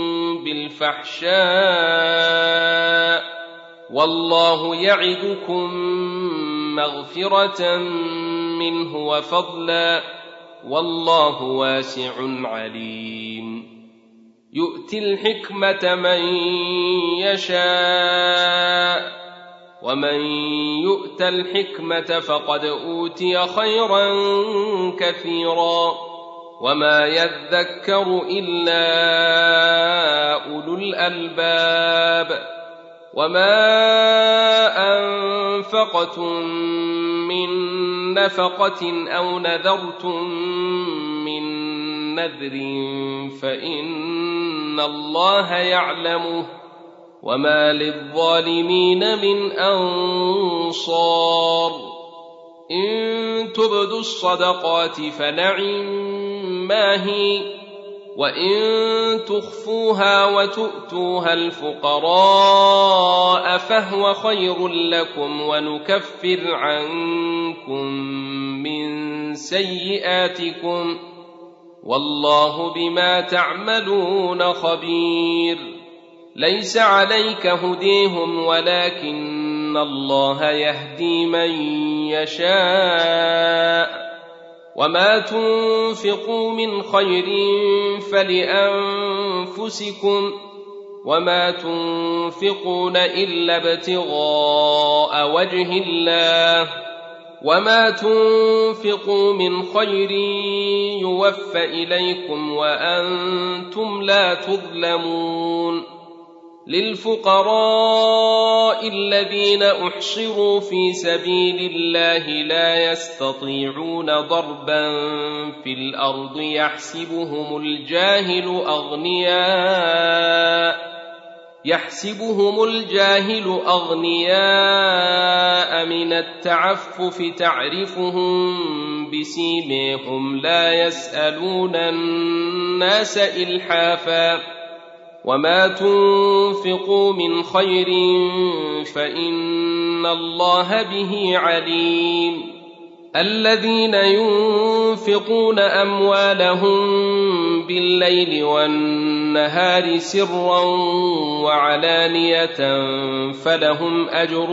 بالفحشاء والله يعدكم مغفرة منه وفضلا والله واسع عليم يؤتي الحكمة من يشاء ومن يؤت الحكمة فقد أوتي خيرا كثيرا وما يذكر إلا أولو الألباب وما أنفقتم من نفقة أو نذرتم من نذر فإن الله يعلمه وما للظالمين من أنصار إن تبدوا الصدقات فنعما هي وإن تخفوها وتؤتوها الفقراء فهو خير لكم ونكفر عنكم من سيئاتكم والله بما تعملون خبير ليس عليك هديهم ولكن الله يهدي من يشاء وما تنفقوا من خير فلأنفسكم وما تنفقون إلا ابتغاء وجه الله وما تنفقوا من خير يوفى إليكم وأنتم لا تظلمون للفقراء الذين أحصروا في سبيل الله لا يستطيعون ضربا في الأرض يحسبهم الجاهل أغنياء من التعفف تعرفهم بسيماهم لا يسألون الناس إلحافا وما تنفقوا من خير فإن الله به عليم الذين ينفقون أموالهم بالليل والنهار سرا وعلانية فلهم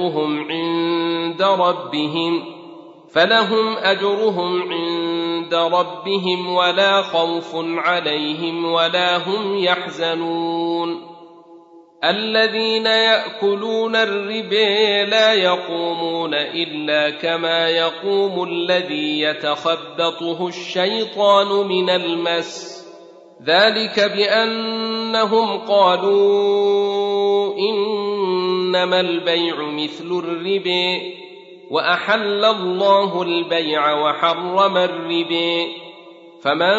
أجرهم عند ربهم ولا خوف عليهم ولا هم يحزنون الذين يأكلون الربا لا يقومون إلا كما يقوم الذي يتخبطه الشيطان من المس ذلك بأنهم قالوا إنما البيع مثل الربا وأحل الله البيع وحرم الربا فمن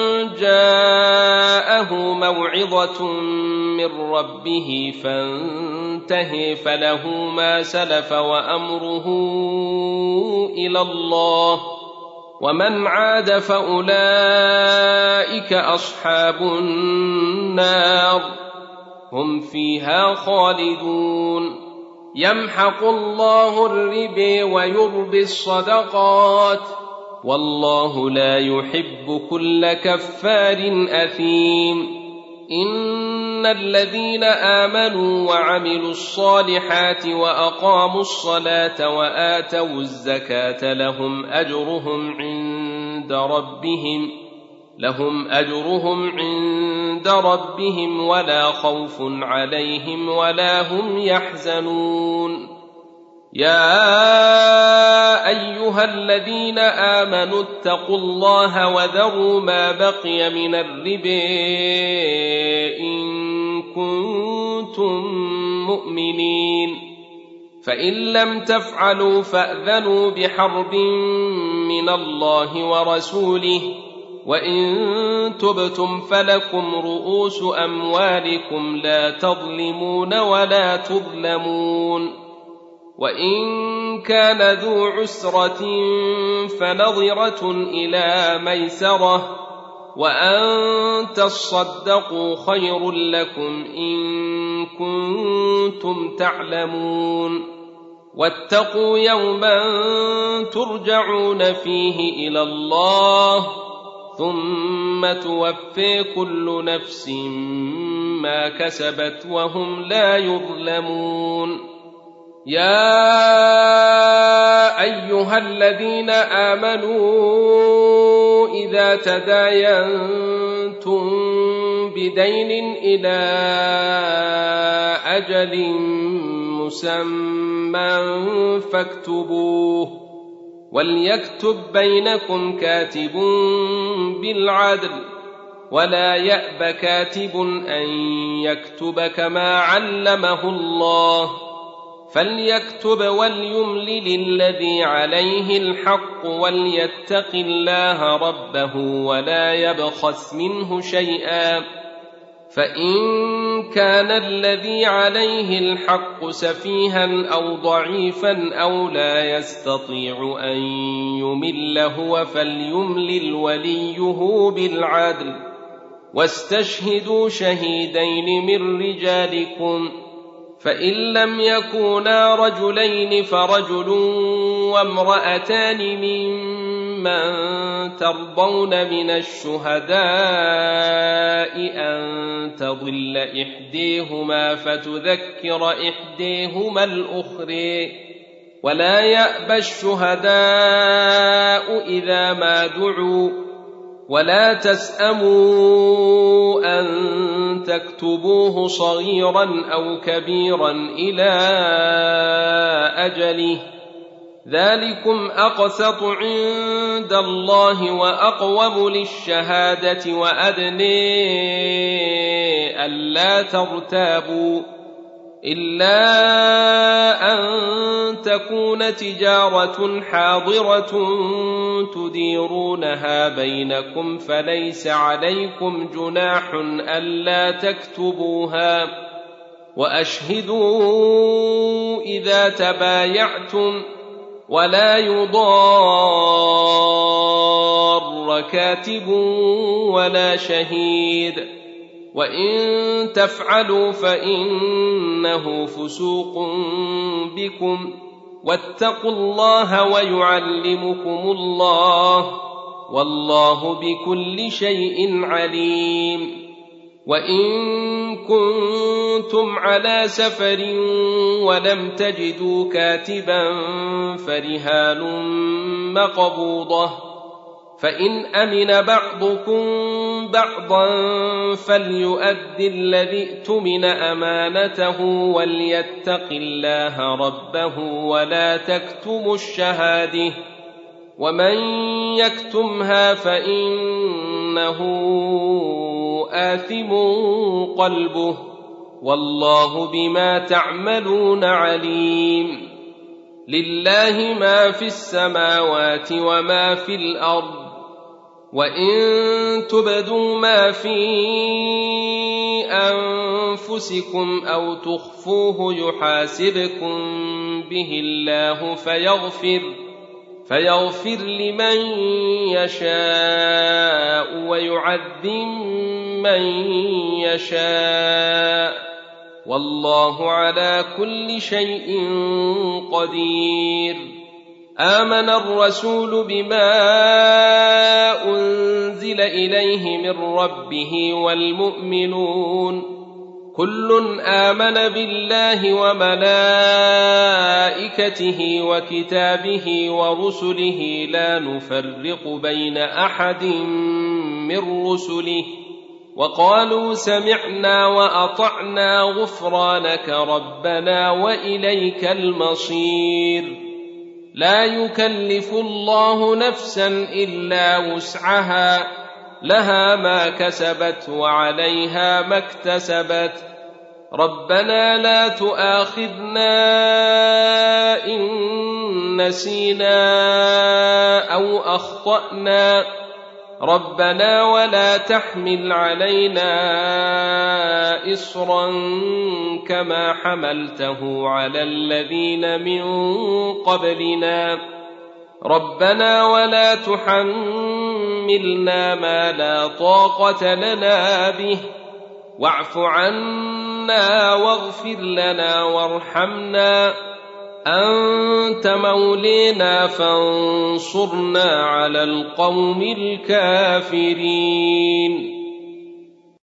جاءه موعظة من ربه فانتهى فله ما سلف وأمره إلى الله ومن عاد فأولئك أصحاب النار هم فيها خالدون يمحق الله الربا ويربي الصدقات والله لا يحب كل كفار أثيم إن الذين آمنوا وعملوا الصالحات وأقاموا الصلاة وآتوا الزكاة لهم أجرهم عند ربهم ولا خوف عليهم ولا هم يحزنون يا أيها الذين آمنوا اتقوا الله وذروا ما بقي من الربا إن كنتم مؤمنين فإن لم تفعلوا فأذنوا بحرب من الله ورسوله وإن تبتم فلكم رؤوس أموالكم لا تظلمون ولا تظلمون وإن كان ذو عسرة فنظرة إلى ميسرة وأن تصدقوا خير لكم إن كنتم تعلمون واتقوا يوما ترجعون فيه إلى الله ثم توفي كل نفس ما كسبت وهم لا يظلمون يا أيها الذين آمنوا إذا تداينتم بدين إلى أجل مسمى فاكتبوه وليكتب بينكم كاتب بالعدل ولا يأب كاتب أن يكتب كما علمه الله فليكتب وليملل الذي عليه الحق وليتق الله ربه ولا يبخس منه شيئا فإن كان الذي عليه الحق سفيها أو ضعيفا أو لا يستطيع أن يمل هو فليملل وليه بالعدل واستشهدوا شهيدين من رجالكم فإن لم يكونا رجلين فرجل وامرأتان ممن ترضون من الشهداء أن تضل إحديهما فتذكر إحديهما الأخرى ولا يأبى الشهداء إذا ما دعوا ولا تسأموا أن تكتبوه صغيرا أو كبيرا إلى أجله ذلكم أقسط عند الله وأقوم للشهادة وأدني ألا ترتابوا إلا أن تكون تجارة حاضرة تديرونها بينكم فليس عليكم جناح ألا تكتبوها وأشهدوا إذا تبايعتم ولا يضار كاتب ولا شهيد وإن تفعلوا فإنه فسوق بكم واتقوا الله ويعلمكم الله والله بكل شيء عليم وإن كنتم على سفر ولم تجدوا كاتبا فرهان مقبوضة فإن أمن بعضكم بعضا فليؤد الذي ائتمن أمانته وليتق الله ربه ولا تكتموا الشهادة ومن يكتمها فإنه آثم قلبه والله بما تعملون عليم لله ما في السماوات وما في الأرض وإن تبدوا ما في أنفسكم أو تخفوه يحاسبكم به الله فيغفر لمن يشاء ويعذب من يشاء والله على كل شيء قدير آمن الرسول بما أنزل إليه من ربه والمؤمنون كل آمن بالله وملائكته وكتابه ورسله لا نفرق بين أحد من رسله وقالوا سمعنا وأطعنا غفرانك ربنا وإليك المصير لا يكلف الله نفسا إلا وسعها لها ما كسبت وعليها ما اكتسبت ربنا لا تؤاخذنا إن نسينا أو أخطأنا ربنا ولا تحمل علينا إصرا كما حملته على الذين من قبلنا ربنا ولا تحملنا ما لا طاقة لنا به واعف عنا واغفر لنا وارحمنا أنت مولينا فانصرنا على القوم الكافرين